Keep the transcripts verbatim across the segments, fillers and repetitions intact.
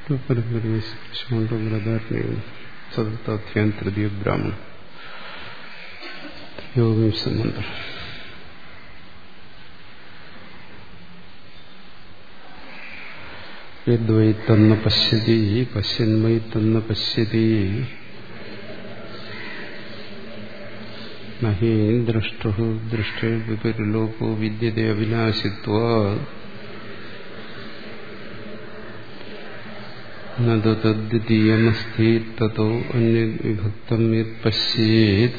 ചതുർത്ഥാധ്യായം തൃതീയ ബ്രാഹ്മണം യോഗവിംശ മന്ത്രം. യദ്വൈ തന്ന പശ്യതി പശ്യന്മൈ തന്ന പശ്യതി നഹി ദ്രഷ്ടു ദൃഷ്ടേ വിപരിലോകോ വിദ്യതേ അവിനാശിത്വാത് നതു തദ്ദ്വിതീയമസ്തി തതോ അന്യത് വിഭക്തം യത് പശ്യേത്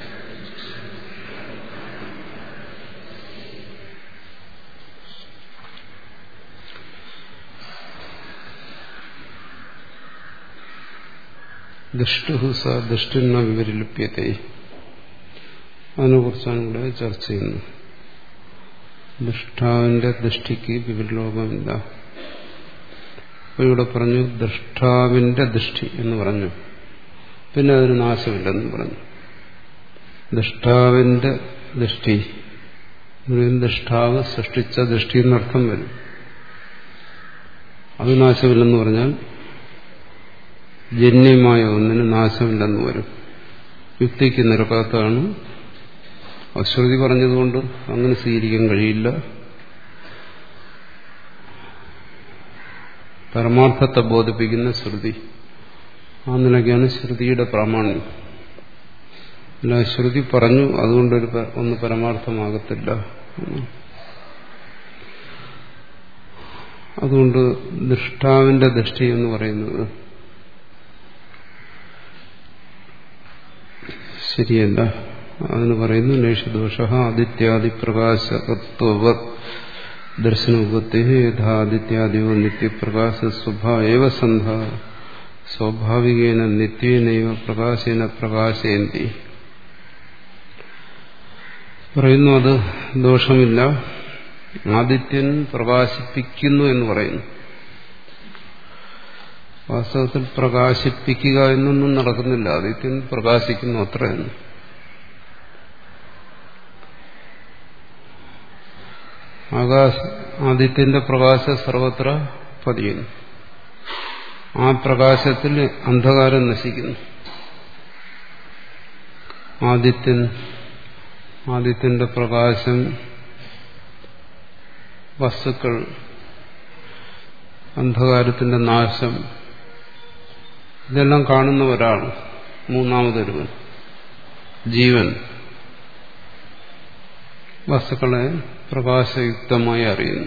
ദൃഷ്ടു സ ദൃഷ്ടിന്ന വിപരിലിപ്യത്തെ. അതിനെക്കുറിച്ചാണ് ഇവിടെ ചർച്ച ചെയ്യുന്നത്. ദൃഷ്ടാവിന്റെ ദൃഷ്ടിക്ക് വിപരിലോകമില്ല. അപ്പോൾ ഇവിടെ പറഞ്ഞു ദൃഷ്ടാവിന്റെ ദൃഷ്ടി എന്ന് പറഞ്ഞു, പിന്നെ അതിന് നാശമില്ലെന്ന് പറഞ്ഞു. ദൃഷ്ടാവിന്റെ ദൃഷ്ടി ദൃഷ്ടാവ് സൃഷ്ടിച്ച ദൃഷ്ടി എന്നർത്ഥം വരും. അത് നാശമില്ലെന്ന് പറഞ്ഞാൽ ജന്യമായ ഒന്നിന് നാശമില്ലെന്ന് വരും. യുക്തിക്ക് നിരക്കാത്തതാണ്. അശ്രുതി പറഞ്ഞതുകൊണ്ട് അങ്ങനെ സ്വീകരിക്കാൻ കഴിയില്ല. പരമാർത്ഥത്തെ ബോധിപ്പിക്കുന്ന ശ്രുതി, ആ നിലയ്ക്കാണ് ശ്രുതിയുടെ പ്രാമാണ്യം. അല്ല, ശ്രുതി പറഞ്ഞു അതുകൊണ്ടൊരു ഒന്ന് പരമാർത്ഥമാകത്തില്ല. അതുകൊണ്ട് ദൃഷ്ടാവിന്റെ ദൃഷ്ടി എന്ന് പറയുന്നത് ശരിയല്ല. അതിന് പറയുന്നു നൈഷദോഷ ആദിത്യാദി പ്രകാശകത്വവത് ദർശനോപത്തി യഥാദിത്യാദിയോ നിത്യപ്രകാശ സ്വഭാവ സന്ധ സ്വാഭാവികേന നിത്യേനൈവ പ്രകാശേന പ്രകാശയന്തി. പറയുന്നു അത് ദോഷമില്ല. ആദിത്യൻ പ്രകാശിപ്പിക്കുന്നു എന്ന് പറയുന്നു. വാസ്തവത്തിൽ പ്രകാശിപ്പിക്കുക എന്നൊന്നും നടക്കുന്നില്ല. ആദിത്യൻ പ്രകാശിക്കുന്നു അത്രയെന്ന്. ആകാശ ആദിത്യന്റെ പ്രകാശം സർവത്ര പതിയുന്നു. ആ പ്രകാശത്തിൽ അന്ധകാരം നശിക്കുന്നു. ആദിത്യൻ ആദിത്യന്റെ പ്രകാശം, വസ്തുക്കൾ, അന്ധകാരത്തിന്റെ നാശം, ഇതെല്ലാം കാണുന്ന ഒരാൾ, മൂന്നാമതൊരുവൻ, ജീവൻ വസ്തുക്കളെ പ്രകാശയുക്തമായി അറിയുന്നു.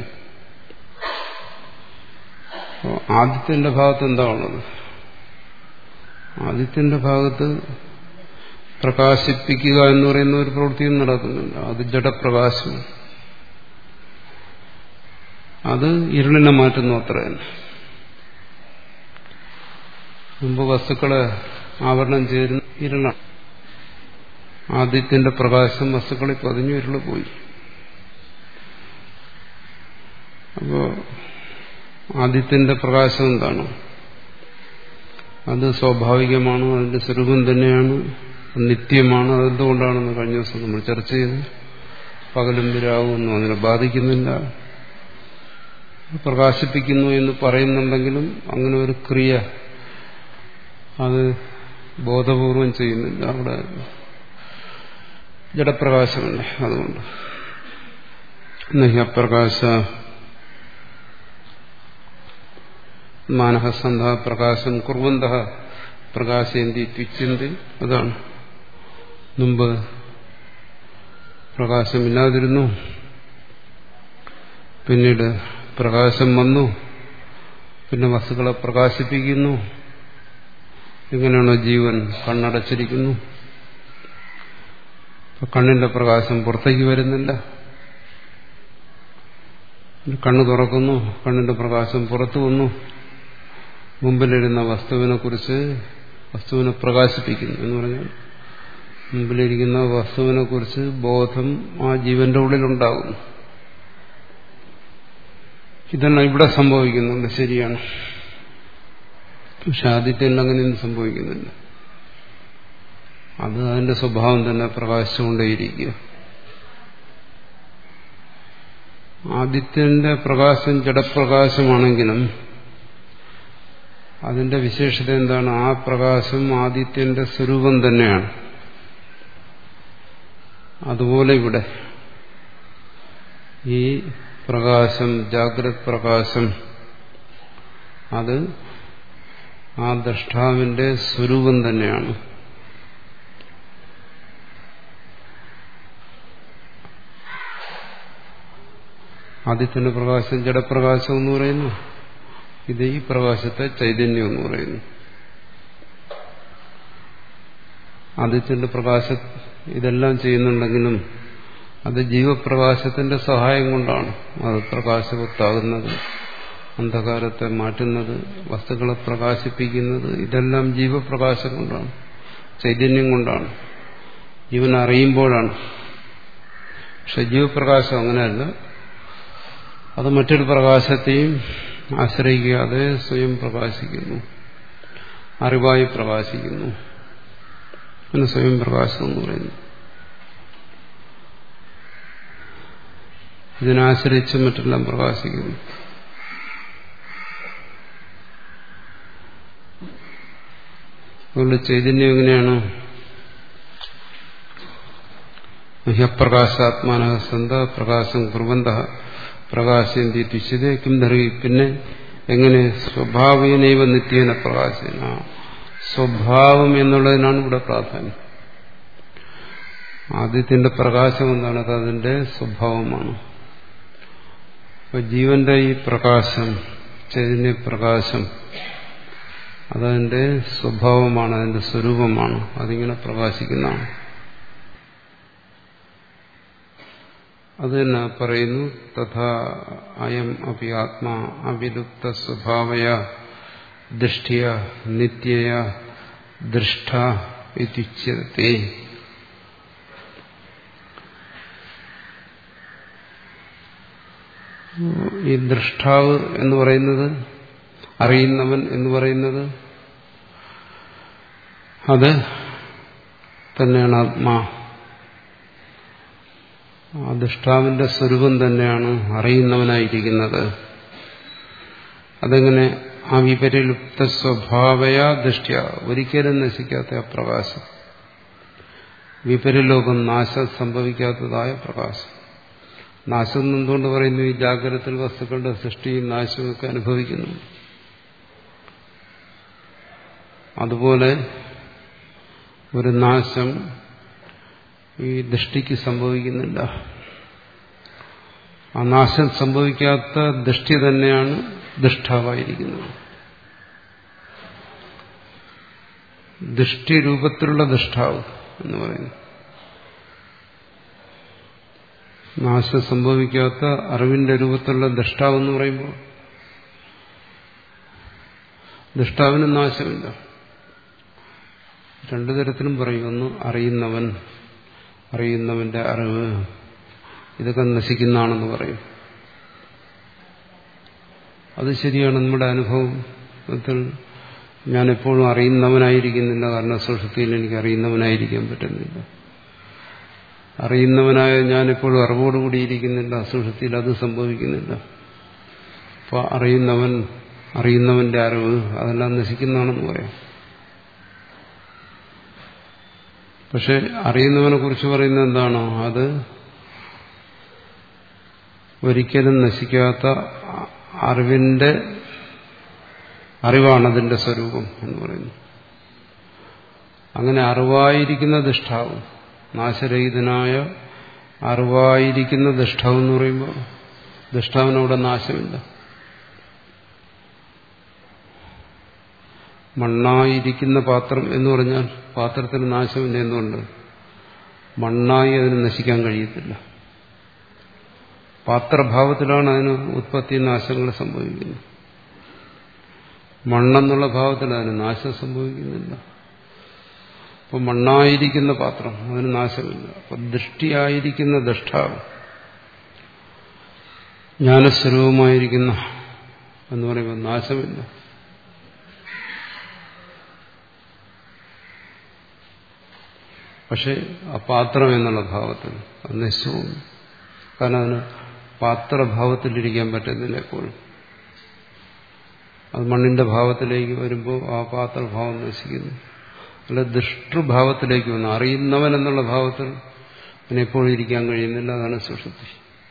ആദിത്യന്റെ ഭാഗത്ത് എന്താ ഉള്ളത്? ആദിത്യന്റെ ഭാഗത്ത് പ്രകാശിപ്പിക്കുക എന്ന് പറയുന്ന ഒരു പ്രവൃത്തിയും നടക്കുന്നില്ല. അത് ജഡപ്രകാശം. അത് ഇരുളിനെ മാറ്റുന്നു അത്ര തന്നെ. മുമ്പ് വസ്തുക്കളെ ആവരണം ചേരുന്ന ഇരുളാണ്. ആദിത്യന്റെ പ്രകാശം വസ്തുക്കളിൽ പതിഞ്ഞു, ഇരുള് പോയി. അപ്പോ ആദിത്യന്റെ പ്രകാശം എന്താണ്? അത് സ്വാഭാവികമാണ്, അതിന്റെ സ്വരൂപം തന്നെയാണ്, നിത്യമാണ്. അതെന്തുകൊണ്ടാണെന്ന് കഴിഞ്ഞ ദിവസം നമ്മൾ ചർച്ച ചെയ്തു. പകലും രാവുമെന്നും അതിനെ ബാധിക്കുന്നില്ല. പ്രകാശിപ്പിക്കുന്നു എന്ന് പറയുന്നുണ്ടെങ്കിലും അങ്ങനെ ഒരു ക്രിയ അത് ബോധപൂർവം ചെയ്യുന്നില്ല. അവിടെ ജഡപ്രകാശമല്ലേ. അതുകൊണ്ട് നഹ്യപ്രകാശ മാനഹസന്ധ പ്രകാശം കുർവന്ത പ്രകാശയന്തി ത്വിച്ഛന്തി. അതാണ് മുമ്പ് പ്രകാശമില്ലാതിരുന്നു, പിന്നീട് പ്രകാശം വന്നു, പിന്നെ വസ്തുക്കളെ പ്രകാശിപ്പിക്കുന്നു. എങ്ങനെയാണോ ജീവൻ കണ്ണടച്ചിരിക്കുന്നു, കണ്ണിന്റെ പ്രകാശം പുറത്തേക്ക് വരുന്നില്ല. കണ്ണ് തുറക്കുന്നു, കണ്ണിന്റെ പ്രകാശം പുറത്തു വന്നു. മുമ്പിലിരുന്ന വസ്തുവിനെ കുറിച്ച് വസ്തുവിനെ പ്രകാശിപ്പിക്കുന്നു എന്ന് പറഞ്ഞാൽ മുമ്പിലിരിക്കുന്ന വസ്തുവിനെ കുറിച്ച് ബോധം ആ ജീവന്റെ ഉള്ളിലുണ്ടാകുന്നു. ഇതെല്ലാം ഇവിടെ സംഭവിക്കുന്നുണ്ട്, ശരിയാണ്. പക്ഷെ ആദിത്യൻ അങ്ങനെയൊന്നും സംഭവിക്കുന്നില്ല. അത് അതിന്റെ സ്വഭാവം തന്നെ പ്രകാശിച്ചുകൊണ്ടേയിരിക്കുക. ആദിത്യന്റെ പ്രകാശം ജഡപ്രകാശമാണെങ്കിലും അതിന്റെ വിശേഷത എന്താണ്? ആ പ്രകാശം ആദിത്യന്റെ സ്വരൂപം തന്നെയാണ്. അതുപോലെ ഇവിടെ ഈ പ്രകാശം, ജാഗ്രത് പ്രകാശം, അത് ആ ദ്രഷ്ടാവിന്റെ സ്വരൂപം തന്നെയാണ്. ആദിത്യന്റെ പ്രകാശം ജഡപ്രകാശം എന്ന് പറയുന്നു. ഇത് ഈ പ്രകാശത്തെ ചൈതന്യം എന്ന് പറയുന്നു. ആദിത്യന്റെ പ്രകാശം ഇതെല്ലാം ചെയ്യുന്നുണ്ടെങ്കിലും അത് ജീവപ്രകാശത്തിന്റെ സഹായം കൊണ്ടാണ്. അത് പ്രകാശവത്താകുന്നത്, അന്ധകാരത്തെ മാറ്റുന്നത്, വസ്തുക്കളെ പ്രകാശിപ്പിക്കുന്നത്, ഇതെല്ലാം ജീവപ്രകാശം കൊണ്ടാണ്, ചൈതന്യം കൊണ്ടാണ്, ജീവൻ അറിയുമ്പോഴാണ്. പക്ഷെ ജീവപ്രകാശം അങ്ങനെയല്ല. അത് മറ്റൊരു പ്രകാശത്തെയും ആശ്രയിക്കാതെ സ്വയം പ്രകാശിക്കുന്നു, അറിവായി പ്രകാശിക്കുന്നു. പിന്നെ സ്വയം പ്രകാശം എന്ന് പറയുന്നു. ഇതിനാശ്രയിച്ച് മറ്റെല്ലാം പ്രകാശിക്കുന്നു. അതുകൊണ്ട് ചൈതന്യം എങ്ങനെയാണ്? ഹ്യപ്രകാശാത്മാന സന്ത പ്രകാശം കുർവന്ത പ്രകാശന്തി തുച്ഛതേ കിം ധർവി. പിന്നെ എങ്ങനെ? സ്വഭാവേനൈവ നിത്യേന പ്രകാശന. സ്വഭാവം എന്നുള്ളതിനാണ് ഇവിടെ പ്രാധാന്യം. ആദ്യത്തിന്റെ പ്രകാശം എന്താണ്? അത് അതിന്റെ സ്വഭാവമാണ്. അപ്പൊ ജീവന്റെ ഈ പ്രകാശം, ചൈതന്യ പ്രകാശം, അതതിന്റെ സ്വഭാവമാണ്, അതിന്റെ സ്വരൂപമാണ്. അതിങ്ങനെ പ്രകാശിക്കുന്നതാണ്. അത് തന്നെ പറയുന്നു. തഥാ അയം അപി ആത്മാ അവിലുപ്ത സ്വഭാവയ ദൃഷ്ടിയ നിത്യയ ദൃഷ്ട ഇത്യുച്യത്തെ. ഈ ദൃഷ്ടാവ് എന്ന് പറയുന്നത്, അറിയുന്നവൻ എന്ന് പറയുന്നത്, അത് തന്നെയാണ് ആത്മാ. ആ ദൃഷ്ടാവിന്റെ സ്വരൂപം തന്നെയാണ് അറിയുന്നവനായിരിക്കുന്നത്. അതെങ്ങനെ? ആ വിപരിലുപ്ത സ്വഭാവയ ദൃഷ്ട്യ, ഒരിക്കലും നശിക്കാത്ത ആ പ്രകാശം, വിപരിലോകം, നാശം സംഭവിക്കാത്തതായ പ്രകാശം. നാശം എന്തുകൊണ്ട് പറയുന്നു? ഈ ജാഗ്രതത്തിൽ വസ്തുക്കളുടെ സൃഷ്ടിയും നാശമൊക്കെ അനുഭവിക്കുന്നു. അതുപോലെ ഒരു നാശം ഈ ദൃഷ്ടിക്ക് സംഭവിക്കുന്നില്ല. ആ നാശം സംഭവിക്കാത്ത ദൃഷ്ടി തന്നെയാണ് ദൃഷ്ടാവായിരിക്കുന്നത്. ദൃഷ്ടി രൂപത്തിലുള്ള ദൃഷ്ടാവ് എന്ന് പറയുന്നു. നാശം സംഭവിക്കാത്ത അറിവിന്റെ രൂപത്തിലുള്ള ദൃഷ്ടാവ് എന്ന് പറയുമ്പോൾ ദൃഷ്ടാവിന് നാശമില്ല. രണ്ടു തരത്തിലും പറയും. ഒന്ന് അറിയുന്നവൻ, അറിയുന്നവന്റെ അറിവ്, ഇതൊക്കെ നശിക്കുന്നതാണെന്ന് പറയും. അത് ശരിയാണ്. നമ്മുടെ അനുഭവത്തിൽ ഞാനെപ്പോഴും അറിയുന്നവനായിരിക്കുന്നില്ല. കാരണം സുഷുപ്തിയിൽ എനിക്ക് അറിയുന്നവനായിരിക്കാൻ പറ്റുന്നില്ല. അറിയുന്നവനായ ഞാനെപ്പോഴും അറിവോടുകൂടിയിരിക്കുന്നില്ല. സുഷുപ്തിയിൽ അത് സംഭവിക്കുന്നില്ല. അപ്പോൾ അറിയുന്നവൻ, അറിയുന്നവന്റെ അറിവ്, അതെല്ലാം നശിക്കുന്നതാണെന്ന് പറയാം. പക്ഷെ അറിയുന്നവനെ കുറിച്ച് പറയുന്നത് എന്താണോ? അത് ഒരിക്കലും നശിക്കാത്ത അറിവിന്റെ അറിവാണ് അതിന്റെ സ്വരൂപം എന്ന് പറയുന്നു. അങ്ങനെ അറിവായിരിക്കുന്ന ദൃഷ്ടാവ്, നാശരഹിതനായ അറിവായിരിക്കുന്ന ദൃഷ്ടാവ് എന്ന് പറയുമ്പോൾ ദൃഷ്ടാവിനവിടെ നാശമില്ല. മണ്ണായിരിക്കുന്ന പാത്രം എന്ന് പറഞ്ഞാൽ പാത്രത്തിന് നാശമില്ല. എന്തുകൊണ്ട്? മണ്ണായി അതിന് നശിക്കാൻ കഴിയത്തില്ല. പാത്രഭാവത്തിലാണ് അതിന് ഉത്പത്തി നാശങ്ങൾ സംഭവിക്കുന്നത്. മണ്ണെന്നുള്ള ഭാവത്തിൽ അതിന് നാശം സംഭവിക്കുന്നില്ല. അപ്പോൾ മണ്ണായിരിക്കുന്ന പാത്രം, അതിന് നാശമില്ല. അപ്പം ദൃഷ്ടിയായിരിക്കുന്ന ദൃഷ്ടാവ്, ജ്ഞാനസ്വരൂപമായിരിക്കുന്ന എന്ന് പറയുമ്പോൾ നാശമില്ല. പക്ഷെ ആ പാത്രം എന്നുള്ള ഭാവത്തിൽ അത് നശിച്ചുപോകും. കാരണം അതിന് പാത്രഭാവത്തിലിരിക്കാൻ പറ്റുന്നില്ല എപ്പോഴും. അത് മണ്ണിന്റെ ഭാവത്തിലേക്ക് വരുമ്പോൾ ആ പാത്രഭാവം നശിക്കുന്നു. അല്ല ദൃഷ്ടഭാവത്തിലേക്ക് വന്നു അറിയുന്നവൻ എന്നുള്ള ഭാവത്തിൽ അവന് എപ്പോഴും ഇരിക്കാൻ കഴിയുന്നില്ല. അതാണ് സുഷുപ്തി.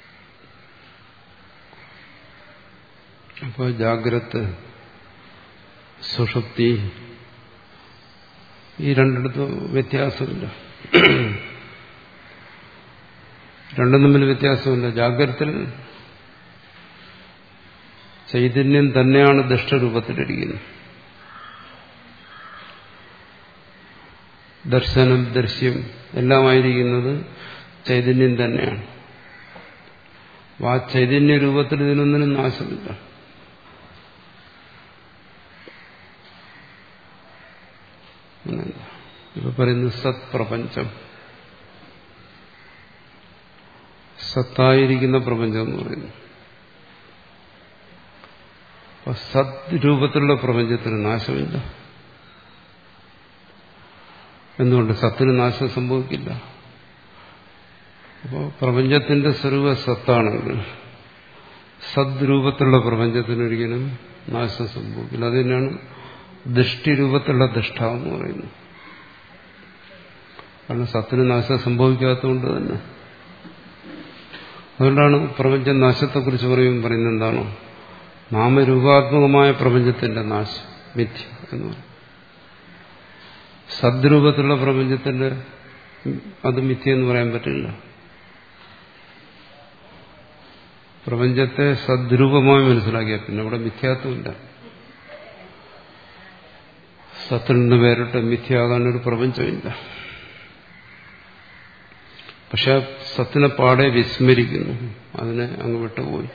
അപ്പോൾ ജാഗ്രത് സുഷുപ്തി ഈ രണ്ടിടത്തും വ്യത്യാസമില്ല. രണ്ടും തമ്മിൽ വ്യത്യാസമില്ല. ജാഗ്രത്തിൽ ചൈതന്യം തന്നെയാണ് ദൃഷ്ടരൂപത്തിലിരിക്കുന്നത്. ദർശനം ദൃശ്യം എല്ലാമായിരിക്കുന്നത് ചൈതന്യം തന്നെയാണ്. ആ ചൈതന്യ രൂപത്തിൽ ഇതിനൊന്നിനും നാശമില്ല. ഇപ്പൊ പറയുന്നു സത് പ്രപഞ്ചം, സത്തായിരിക്കുന്ന പ്രപഞ്ചം എന്ന് പറയുന്നു. അപ്പൊ സത് രൂപത്തിലുള്ള പ്രപഞ്ചത്തിന് നാശമില്ല. എന്തുകൊണ്ട്? സത്തിന് നാശം സംഭവിക്കില്ല. അപ്പോൾ പ്രപഞ്ചത്തിന്റെ സ്വരൂപ സത്താണെങ്കിൽ സദ്രൂപത്തിലുള്ള പ്രപഞ്ചത്തിനൊരിക്കലും നാശം സംഭവിക്കില്ല. അതിനാണ് ദൃഷ്ടിരൂപത്തിലുള്ള ദൃഷ്ടാവെന്ന് പറയുന്നത്. കാരണം സത്തിന് നാശം സംഭവിക്കാത്തതുകൊണ്ട് തന്നെ. അതുകൊണ്ടാണ് പ്രപഞ്ച നാശത്തെക്കുറിച്ച് പറയുമ്പോൾ പറയുന്നത് എന്താണോ? നാമരൂപാത്മകമായ പ്രപഞ്ചത്തിന്റെ നാശം മിഥ്യ എന്ന് പറയും. സദ്രൂപത്തിലുള്ള പ്രപഞ്ചത്തിന്റെ അത് മിഥ്യ എന്ന് പറയാൻ പറ്റില്ല. പ്രപഞ്ചത്തെ സദ്രൂപമായി മനസ്സിലാക്കിയാൽ പിന്നെ അവിടെ മിഥ്യാത്വമില്ല. സത്തിൽ നിന്ന് വേറിട്ട് മിഥ്യയാകാനൊരു പ്രപഞ്ചമില്ല. പക്ഷെ സത്തിനെ പാടെ വിസ്മരിക്കുന്നു, അതിനെ അങ്ങ് വിട്ടുപോയി,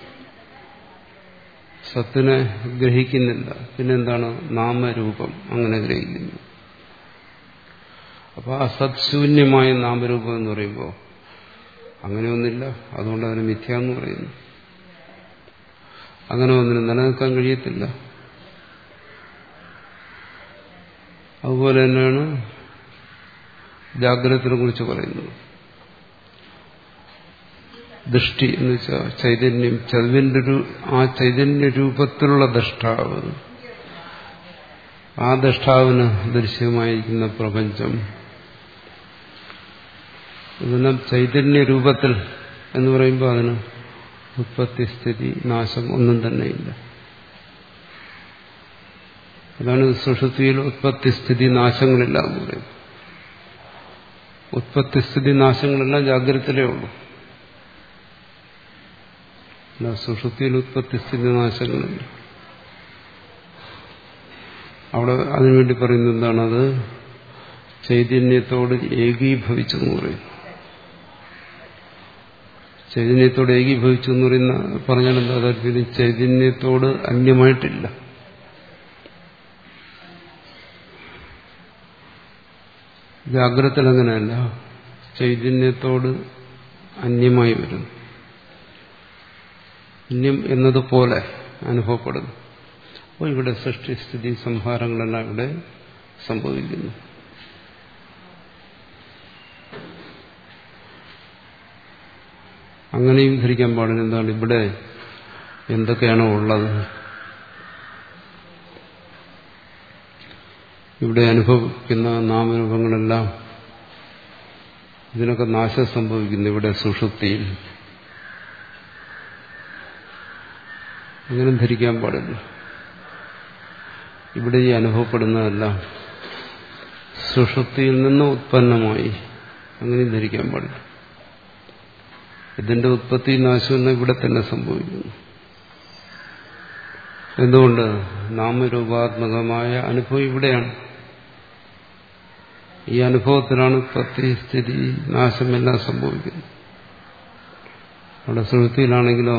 സത്തിനെ ഗ്രഹിക്കുന്നില്ല. പിന്നെന്താണ്? നാമരൂപം അങ്ങനെ ഗ്രഹിക്കുന്നു. അപ്പൊ ആ സത്ശൂന്യമായ നാമരൂപം എന്ന് പറയുമ്പോൾ അങ്ങനെയൊന്നില്ല. അതുകൊണ്ട് അതിന് മിഥ്യ എന്ന് പറയുന്നു. അങ്ങനെ ഒന്നിനും നിലനിൽക്കാൻ കഴിയത്തില്ല. അതുപോലെ തന്നെയാണ് ജാഗ്രതയെ കുറിച്ച് പറയുന്നത്. ദൃഷ്ടി എന്ന് വെച്ചാൽ ചൈതന്യം, ചൈതന്യ ആ ചൈതന്യ രൂപത്തിലുള്ള ദൃഷ്ടാവ്, ആ ദൃഷ്ടാവിന് ദൃശ്യമായിരിക്കുന്ന പ്രപഞ്ചം, ഇതിനെ ചൈതന്യ രൂപത്തിൽ എന്ന് പറയുമ്പോൾ അതിന് ഉത്പത്തി സ്ഥിതി നാശം ഒന്നും തന്നെയില്ല. അതാണ് സുഷുപ്തിയിൽ ഉത്പത്തി സ്ഥിതി നാശങ്ങളില്ല എന്ന് പറയുന്നത്. ഉത്പത്തി സ്ഥിതി നാശങ്ങളെല്ലാം ജാഗ്രതയിലേ ഉള്ളൂ. അല്ല സുഷുപ്തിയിൽ ഉത്പത്തി സ്ഥിതി നാശങ്ങളില്ല. അവിടെ അതിനുവേണ്ടി പറയുന്നത് എന്താണ്? അത് ചൈതന്യത്തോട് ഏകീഭവിച്ചു എന്ന് പറയുന്നു. ചൈതന്യത്തോട് ഏകീഭവിച്ചു എന്ന് പറയുന്ന പറഞ്ഞാൽ എന്താ താല്പര്യം? ചൈതന്യത്തോട് അന്യമായിട്ടില്ല. ജാഗ്രതയിൽ അങ്ങനെയല്ല, ചൈതന്യത്തോട് അന്യമായി വരുന്നു. അന്യം എന്നതുപോലെ അനുഭവപ്പെടുന്നു. അപ്പോൾ ഇവിടെ സൃഷ്ടിസ്ഥിതി സംഹാരങ്ങളെല്ലാം ഇവിടെ സംഭവിക്കുന്നു. അങ്ങനെയും ധരിക്കാൻ പാടില്ല. എന്താണ്? ഇവിടെ എന്തൊക്കെയാണോ ഉള്ളത്, ഇവിടെ അനുഭവിക്കുന്ന നാമരൂപങ്ങളെല്ലാം ഇതിനൊക്കെ നാശം സംഭവിക്കുന്നു ഇവിടെ സുഷുപ്തിയിൽ. അങ്ങനെ ധരിക്കാൻ പാടില്ല. ഇവിടെ ഈ അനുഭവപ്പെടുന്നതെല്ലാം സുഷുപ്തിയിൽ നിന്ന് ഉത്പന്നമായി, അങ്ങനെ ധരിക്കാൻ പാടില്ല. ഇതിന്റെ ഉത്പത്തി നാശമെന്ന് ഇവിടെ തന്നെ സംഭവിക്കുന്നു. എന്തുകൊണ്ട്? നാമരൂപാത്മകമായ അനുഭവം ഇവിടെയാണ്. ഈ അനുഭവത്തിലാണ് ഉത്പത്തി സ്ഥിതി നാശമെല്ലാം സംഭവിക്കുന്നത്. അവിടെ സുഷുപ്തിയിലാണെങ്കിലോ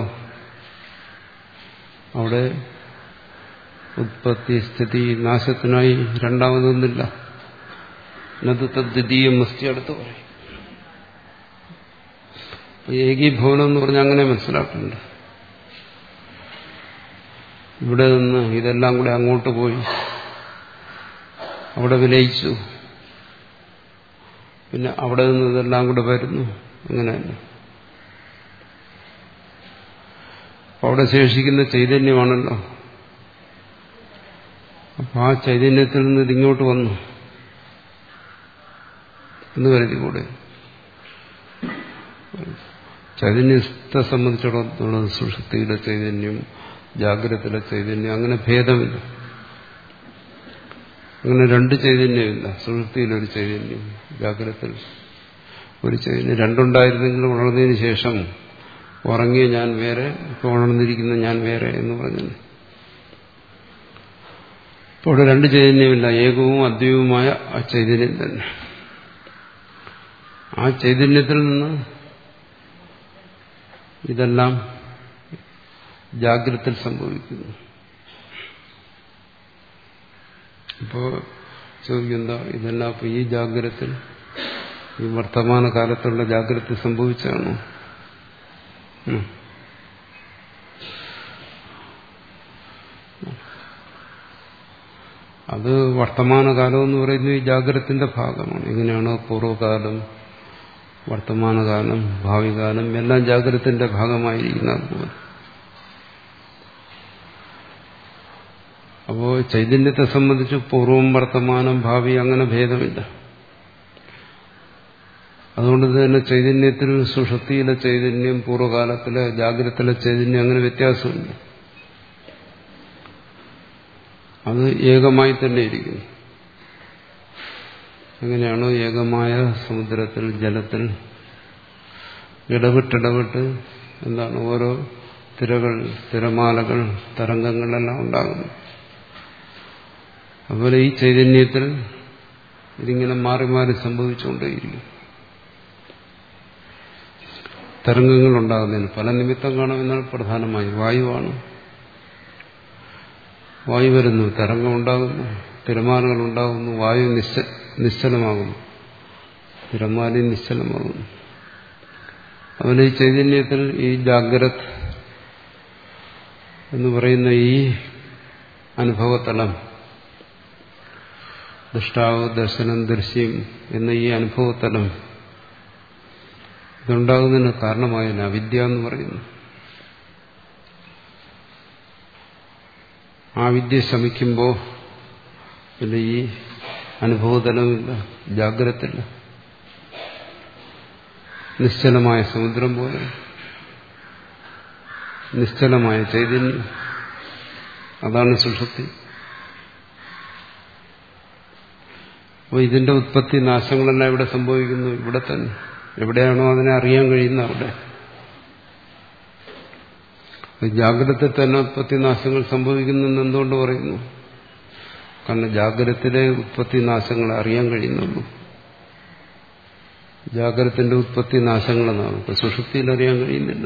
അവിടെ ഉത്പത്തി സ്ഥിതി നാശത്തിനായി രണ്ടാമതൊന്നില്ല. നത് തദ്ദ്വിതീയം മസ്തി അടുത്ത് പറയും. ഏകീഭവനം എന്ന് പറഞ്ഞാൽ അങ്ങനെ മനസ്സിലാക്കുന്നുണ്ട്. ഇവിടെ നിന്ന് ഇതെല്ലാം കൂടെ അങ്ങോട്ട് പോയി അവിടെ വിലയിച്ചു, പിന്നെ അവിടെ നിന്ന് ഇതെല്ലാം കൂടെ വരുന്നു, അങ്ങനെയല്ല. അവിടെ ശേഷിക്കുന്ന ചൈതന്യമാണല്ലോ. അപ്പൊ ആ ചൈതന്യത്തിൽ നിന്ന് ഇതിങ്ങോട്ട് വന്നു എന്ന് കരുതിക്കൂടെ? ചൈതന്യത്തെ സംബന്ധിച്ചിടത്തോളം സുഷുപ്തിയിലെ ചൈതന്യം, ജാഗ്രതയിലെ ചൈതന്യം, അങ്ങനെ ഭേദമില്ല. അങ്ങനെ രണ്ട് ചൈതന്യമില്ല. സുഷുപ്തിയിലൊരു ചൈതന്യം, ജാഗ്രതയിൽ ഒരു ചൈതന്യം. രണ്ടുണ്ടായിരുന്നെങ്കിൽ ഉണർന്നതിന് ശേഷം ഉറങ്ങിയ ഞാൻ വേറെ, ഇപ്പോൾ ഉണർന്നിരിക്കുന്ന ഞാൻ വേറെ എന്ന് പറഞ്ഞു. ഇപ്പോൾ ഇവിടെ രണ്ട് ചൈതന്യമില്ല, ഏകവും അദ്വൈതവുമായ ആ ചൈതന്യം തന്നെ. ആ ചൈതന്യത്തിൽ നിന്ന് ഇതെല്ലാം ജാഗ്രതയിൽ സംഭവിക്കുന്നു. ഇപ്പോൾ ചോദിക്കുന്ന ഇതെല്ലാം ഇപ്പൊ ഈ ജാഗ്രതയിൽ, ഈ വർത്തമാന കാലത്തുള്ള ജാഗ്രത സംഭവിച്ചാണോ? അത് വർത്തമാനകാലം എന്ന് പറയുന്നത് ഈ ജാഗ്രതത്തിന്റെ ഭാഗമാണ്. എങ്ങനെയാണോ പൂർവ്വകാലം, വർത്തമാനകാലം, ഭാവികാലം എല്ലാം ജാഗ്രതത്തിന്റെ ഭാഗമായിരിക്കുന്നത്. അപ്പോ ചൈതന്യത്തെ സംബന്ധിച്ച് പൂർവം, വർത്തമാനം, ഭാവി അങ്ങനെ ഭേദമില്ല. അതുകൊണ്ട് തന്നെ ചൈതന്യത്തിൽ സുഷുപ്തിയിലെ ചൈതന്യം, പൂർവ്വകാലത്തിലെ ജാഗ്രതയിലെ ചൈതന്യം അങ്ങനെ വ്യത്യാസമുണ്ട്. അത് ഏകമായി തന്നെ ഇരിക്കുന്നു. എങ്ങനെയാണോ ഏകമായ സമുദ്രത്തിൽ, ജലത്തിൽ ഇടവിട്ടിടവിട്ട് എന്താണ് ഓരോ തിരകൾ, തിരമാലകൾ, തരംഗങ്ങളെല്ലാം ഉണ്ടാകുന്നു. അതുപോലെ ഈ ചൈതന്യത്തിൽ ഇതിങ്ങനെ മാറി മാറി സംഭവിച്ചുകൊണ്ടേയിരിക്കും. തരംഗങ്ങൾ ഉണ്ടാകുന്നതിന് പല നിമിത്തം കാണുമെന്നാൽ പ്രധാനമായി വായുവാണ്. വായു വരുന്നു, തരംഗം ഉണ്ടാകുന്നു, തിരമാലകൾ ഉണ്ടാകുന്നു, വായു നിശ്ച നിശ്ചലമാകുന്നു, തിരമാലയും നിശ്ചലമാകുന്നു. അതുപോലെ ഈ ചൈതന്യത്തിൽ ഈ ജാഗ്രത് എന്ന് പറയുന്ന ഈ അനുഭവതലം, ദൃഷ്ടാവ്, ദർശനം, ദൃശ്യം എന്ന ഈ അനുഭവതലം, ഇതുണ്ടാകുന്നതിന് കാരണമായതിന് അവിദ്യ എന്ന് പറയുന്നു. ആ വിദ്യ ശമിക്കുമ്പോൾ പിന്നെ ഈ അനുഭവതലമില്ല, ജാഗ്രതയില്ല. നിശ്ചലമായ സമുദ്രം പോലെ നിശ്ചലമായ ചൈതന്യം, അതാണ് സുഷുപ്തി. അപ്പോൾ ഇതിന്റെ ഉത്പത്തി നാശങ്ങളെല്ലാം ഇവിടെ സംഭവിക്കുന്നു, ഇവിടെ തന്നെ. എവിടെയാണോ അതിനെ അറിയാൻ കഴിയുന്ന അവിടെ. ജാഗ്രതയിൽ തന്നെ ഉത്പത്തി നാശങ്ങൾ സംഭവിക്കുന്നെന്ന് എന്തുകൊണ്ട് പറയുന്നു? കാരണം ജാഗ്രതത്തിലെ ഉത്പത്തി നാശങ്ങളെ അറിയാൻ കഴിയുന്നുള്ളൂ. ജാഗ്രതത്തിന്റെ ഉത്പത്തി നാശങ്ങളെന്നാണ്. ഇപ്പൊ സുഷുപ്തിയിൽ അറിയാൻ കഴിയുന്നില്ല.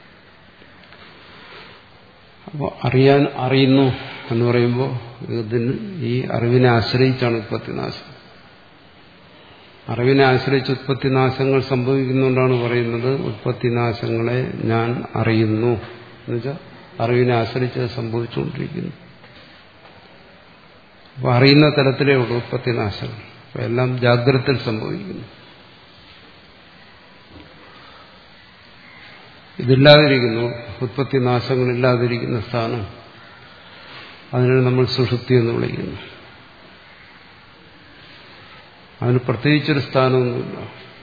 അപ്പോൾ അറിയാൻ അറിയുന്നു എന്ന് പറയുമ്പോൾ ഇതിന് ഈ അറിവിനെ ആശ്രയിച്ചാണ് ഉത്പത്തി നാശം. അറിവിനെ ആശ്രയിച്ച് ഉത്പത്തി നാശങ്ങൾ സംഭവിക്കുന്നുകൊണ്ടാണ് പറയുന്നത് ഉത്പത്തി നാശങ്ങളെ ഞാൻ അറിയുന്നു എന്നുവെച്ചാൽ അറിവിനെ ആശ്രയിച്ച് സംഭവിച്ചുകൊണ്ടിരിക്കുന്നു. അപ്പോൾ അറിയുന്ന തലത്തിലേ ഉള്ളൂ ഉത്പത്തി നാശങ്ങൾ. അപ്പോൾ എല്ലാം ജാഗ്രതയിൽ സംഭവിക്കുന്നു. ഇതില്ലാതിരിക്കുന്നു, ഉത്പത്തി നാശങ്ങളില്ലാതിരിക്കുന്ന സ്ഥാനം, അതിനെ നമ്മൾ സുഷുപ്തി എന്ന് വിളിക്കുന്നു. അതിന് പ്രത്യേകിച്ചൊരു സ്ഥാനമൊന്നുമില്ല.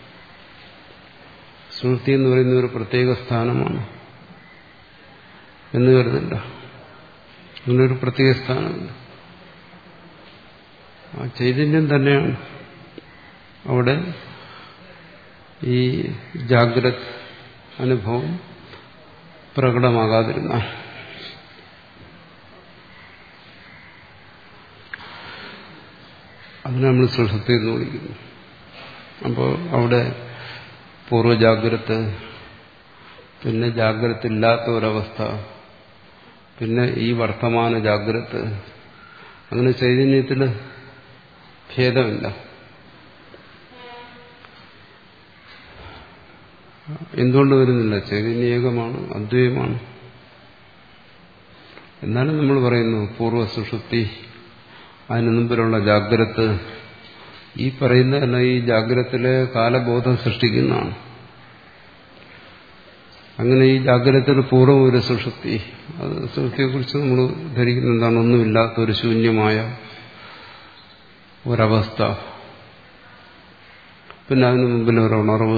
സുഷുപ്തി എന്ന് പറയുന്ന ഒരു പ്രത്യേക സ്ഥാനമാണ് എന്ന് കരുതില്ല. അതിനൊരു പ്രത്യേക സ്ഥാനമില്ല. ആ ചൈതന്യം തന്നെയാണ് അവിടെ ഈ ജാഗ്രത അനുഭവം പ്രകടമാകാതിരുന്ന. അതിനെ നമ്മൾ സുഷുപ്തി എന്ന് വിളിക്കുന്നു. അപ്പോൾ അവിടെ പൂർവ്വജാഗ്രത, പിന്നെ ജാഗ്രത ഇല്ലാത്ത ഒരവസ്ഥ, പിന്നെ ഈ വർത്തമാന ജാഗ്രത, അങ്ങനെ ചൈതന്യത്തിൽ ഭേദമില്ല. എന്തുകൊണ്ട് വരുന്നില്ല? ചൈതന്യ ഏകമാണ്, അദ്വൈതമാണ്. എന്നാലും നമ്മൾ പറയുന്നു പൂർവ്വ സുഷുപ്തി, അതിന് മുമ്പിലുള്ള ജാഗ്രത, ഈ പറയുന്ന അല്ല, ഈ ജാഗ്രതത്തിലെ കാലബോധം സൃഷ്ടിക്കുന്നതാണ്. അങ്ങനെ ഈ ജാഗ്രതത്തിൽ പൂർവ്വം ഒരു സുഷുപ്തി, അത് സുഷുപ്തിയെ കുറിച്ച് നമ്മൾ ധരിക്കുന്ന എന്താണ്? ഒന്നുമില്ലാത്ത ഒരു ശൂന്യമായ ഒരവസ്ഥ, പിന്നെ അതിനു മുമ്പിൽ ഒരു ഉണർവ്.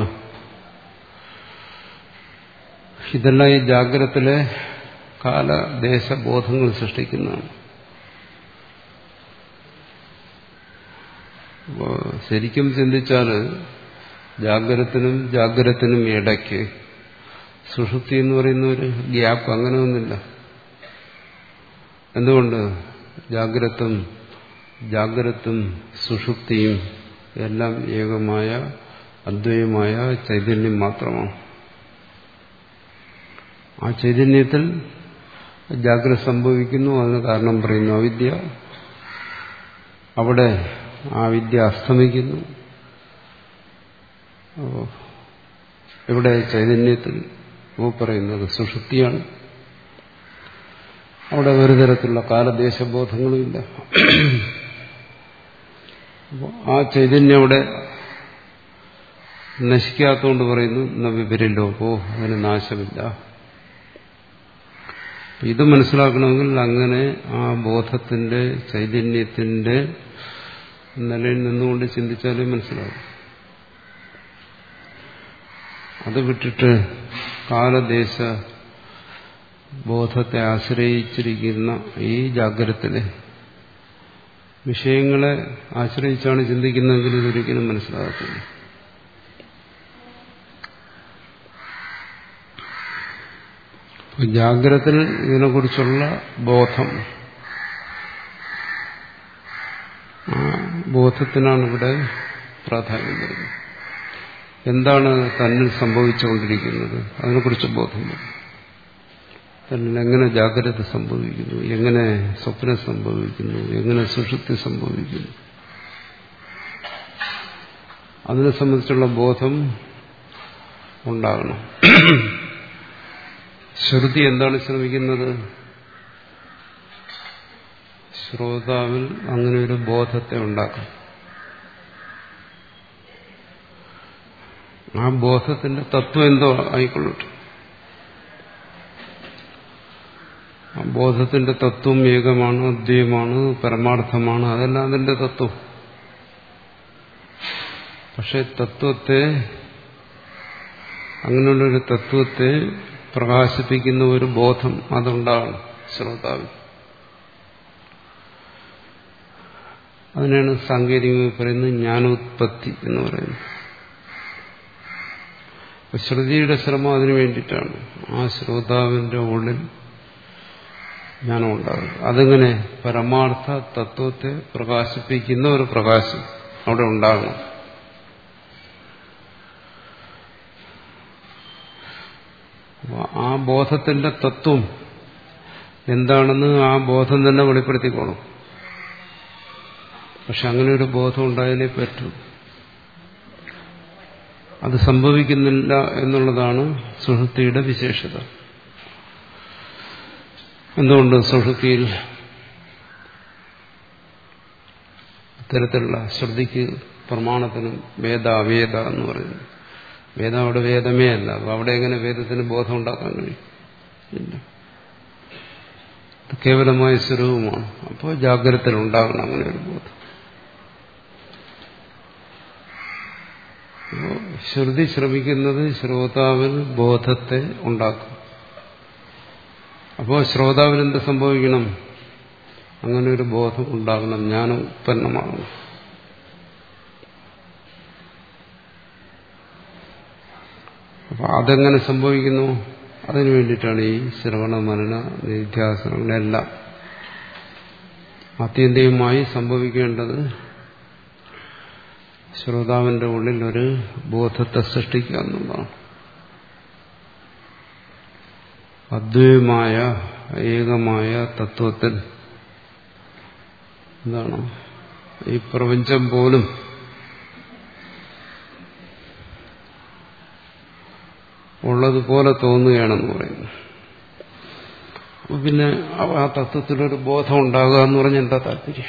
ഇതെല്ലാം ഈ ജാഗ്രതത്തിലെ കാലദേശബോധങ്ങൾ സൃഷ്ടിക്കുന്നതാണ്. അപ്പോൾ ശരിക്കും ചിന്തിച്ചാൽ ജാഗ്രതത്തിനും ജാഗ്രതത്തിനും ഇടയ്ക്ക് സുഷുപ്തി എന്ന് പറയുന്ന ഒരു ഗ്യാപ്പ് അങ്ങനെ ഒന്നുമില്ല. എന്തുകൊണ്ട്? ജാഗ്രതും ജാഗ്രതും സുഷുപ്തിയും എല്ലാം ഏകമായ അദ്വൈതമായ ചൈതന്യം മാത്രമാണ്. ആ ചൈതന്യത്തിൽ ജാഗ്രത സംഭവിക്കുന്നു. അതിന് കാരണം പറയുന്നു അവിദ്യ. അവിടെ ആ വിദ്യ അസ്തമിക്കുന്നു. ഇവിടെ ചൈതന്യത്തിൽ ഓ പറയുന്നത് സുഷുപ്തിയാണ്. അവിടെ ഒരു തരത്തിലുള്ള കാലദേശബോധങ്ങളുമില്ല. അപ്പോൾ ആ ചൈതന്യം അവിടെ നശിക്കാത്തതുകൊണ്ട് പറയുന്നു ന വിപരിലോകോ, അതിന് നാശമില്ല. ഇത് മനസ്സിലാക്കണമെങ്കിൽ അങ്ങനെ ആ ബോധത്തിന്റെ ചൈതന്യത്തിന്റെ നിലയിൽ നിന്നുകൊണ്ട് ചിന്തിച്ചാലേ മനസ്സിലാകും. അത് വിട്ടിട്ട് കാലദേശ ബോധത്തെ ആശ്രയിച്ചിരിക്കുന്ന ഈ ജാഗ്രതത്തിലെ വിഷയങ്ങളെ ആശ്രയിച്ചാണ് ചിന്തിക്കുന്നതെങ്കിൽ ഇതൊരിക്കലും മനസ്സിലാകത്തില്ല. ജാഗ്രതത്തിൽ ഇതിനെക്കുറിച്ചുള്ള ബോധം, ആ ബോധത്തിനാണ് ഇവിടെ പ്രാധാന്യം വരുന്നത്. എന്താണ് തന്നിൽ സംഭവിച്ചുകൊണ്ടിരിക്കുന്നത് അതിനെക്കുറിച്ച് ബോധം വരും. തന്നിൽ എങ്ങനെ ജാഗ്രത സംഭവിക്കുന്നു, എങ്ങനെ സ്വപ്നം സംഭവിക്കുന്നു, എങ്ങനെ സുഷുപ്തി സംഭവിക്കുന്നു, അതിനെ സംബന്ധിച്ചുള്ള ബോധം ഉണ്ടാകണം. ശ്രുതി എന്താണ് ശ്രമിക്കുന്നത്? ശ്രോതാവിൽ അങ്ങനെ ഒരു ബോധത്തെ ഉണ്ടാക്കും. ആ ബോധത്തിന്റെ തത്വം എന്തോ ആയിക്കൊള്ളട്ടെ. ആ ബോധത്തിന്റെ തത്വം ഏകമാണ്, അദ്വൈതമാണ്, പരമാർത്ഥമാണ്. അതെല്ലാം അതിന്റെ തത്വം. പക്ഷെ തത്വത്തെ, അങ്ങനെയുള്ളൊരു തത്വത്തെ പ്രകാശിപ്പിക്കുന്ന ഒരു ബോധം അതുണ്ടാകണം ശ്രോതാവിൽ. അതിനാണ് സാങ്കേതികമായി പറയുന്നത് ജ്ഞാനോത്പത്തി എന്ന് പറയുന്നത്. ശ്രുതിയുടെ ശ്രമം അതിനു വേണ്ടിയിട്ടാണ്. ആ ശ്രോതാവിന്റെ ഉള്ളിൽ ജ്ഞാനം ഉണ്ടാകും. അതിങ്ങനെ പരമാർത്ഥ തത്വത്തെ പ്രകാശിപ്പിക്കുന്ന ഒരു പ്രകാശം അവിടെ ഉണ്ടാകണം. ആ ബോധത്തിന്റെ തത്വം എന്താണെന്ന് ആ ബോധം തന്നെ വെളിപ്പെടുത്തിക്കോളും. പക്ഷെ അങ്ങനെ ഒരു ബോധം ഉണ്ടായാലേ പറ്റൂ. അത് സംഭവിക്കുന്നില്ല എന്നുള്ളതാണ് സുഷുപ്തിയുടെ വിശേഷത. എന്തുകൊണ്ട് സുഷുപ്തിയിൽ ഇത്തരത്തിലുള്ള ശ്രുതിക്ക് പ്രമാണത്തിനും വേദ അവേദ എന്ന് പറയുന്നു. വേദം അവിടെ വേദമേ അല്ല. അപ്പൊ അവിടെ എങ്ങനെ വേദത്തിന് ബോധം ഉണ്ടാക്കാൻ കഴിയും? ഇല്ല. ഇത് കേവലമായ സ്വരൂപമാണ്. അപ്പോൾ ജാഗ്രതയിൽ ഉണ്ടാകണം അങ്ങനെ ഒരു ബോധം. അപ്പോൾ ശ്രുതി ശ്രമിക്കുന്നത് ശ്രോതാവിൽ ബോധത്തെ ഉണ്ടാക്കും. അപ്പോൾ ശ്രോതാവിന് എന്ത് സംഭവിക്കണം? അങ്ങനെ ഒരു ബോധം ഉണ്ടാകണം, ജ്ഞാനം ഉത്പന്നമാകണം. അപ്പൊ അതെങ്ങനെ സംഭവിക്കുന്നു? അതിനു വേണ്ടിയിട്ടാണ് ഈ ശ്രവണ മനന നിധ്യാസനങ്ങളെല്ലാം. ആത്യന്തികമായി സംഭവിക്കേണ്ടത് ശ്രോതാവിന്റെ ഉള്ളിൽ ഒരു ബോധത്തെ സൃഷ്ടിക്കുക എന്നുള്ളതാണ്. അദ്വൈതമായ ഏകമായ തത്വത്തിൽ എന്താണ് ഈ പ്രപഞ്ചം പോലും ഉള്ളതുപോലെ തോന്നുകയാണെന്ന് പറയുന്നു. അപ്പൊ പിന്നെ ആ തത്വത്തിലൊരു ബോധം ഉണ്ടാകുക എന്ന് പറഞ്ഞാൽ എന്താ താല്പര്യം?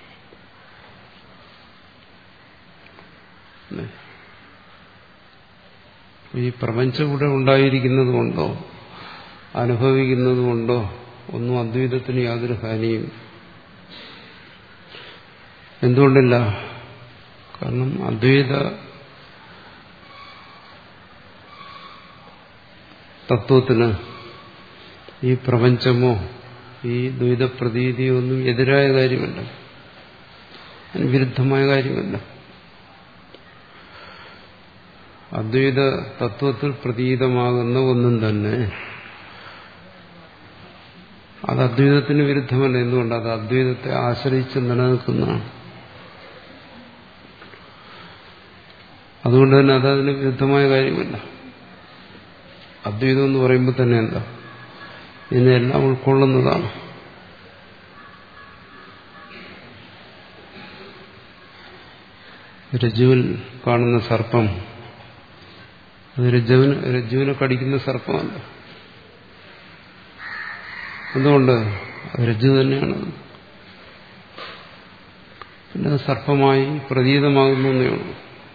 ഈ പ്രപഞ്ചം ഇവിടെ ഉണ്ടായിരിക്കുന്നത് കൊണ്ടോ അനുഭവിക്കുന്നത് കൊണ്ടോ ഒന്നും അദ്വൈതത്തിന് യാതൊരു ഹാനിയും. എന്തുകൊണ്ടില്ല? കാരണം അദ്വൈത തത്വത്തിന് ഈ പ്രപഞ്ചമോ ഈ ദ്വൈത പ്രതീതിയോ ഒന്നും എതിരായ കാര്യമല്ല, അതിന് വിരുദ്ധമായ കാര്യമല്ല. അദ്വൈത തത്വത്തിൽ പ്രതീതമാകുന്ന ഒന്നും തന്നെ അത് അദ്വൈതത്തിന് വിരുദ്ധമല്ല. എന്തുകൊണ്ട്? അത് അദ്വൈതത്തെ ആശ്രയിച്ച് നിലനിൽക്കുന്നതാണ്. അതുകൊണ്ട് തന്നെ അതതിന് വിരുദ്ധമായ കാര്യമല്ല. അദ്വൈതം എന്ന് പറയുമ്പോൾ തന്നെ എന്താ? ഇതിനെല്ലാം ഉൾക്കൊള്ളുന്നതാണ്. രജ്ജുവിൽ കാണുന്ന സർപ്പം അത് രജ്ജുവിന് രജ്ജുവിനെ കടിക്കുന്ന സർപ്പമല്ല. എന്തുകൊണ്ട്? അത് രജ്ജു തന്നെയാണ്. പിന്നെ സർപ്പമായി പ്രതീതമാകുന്നേ ഉള്ളൂ.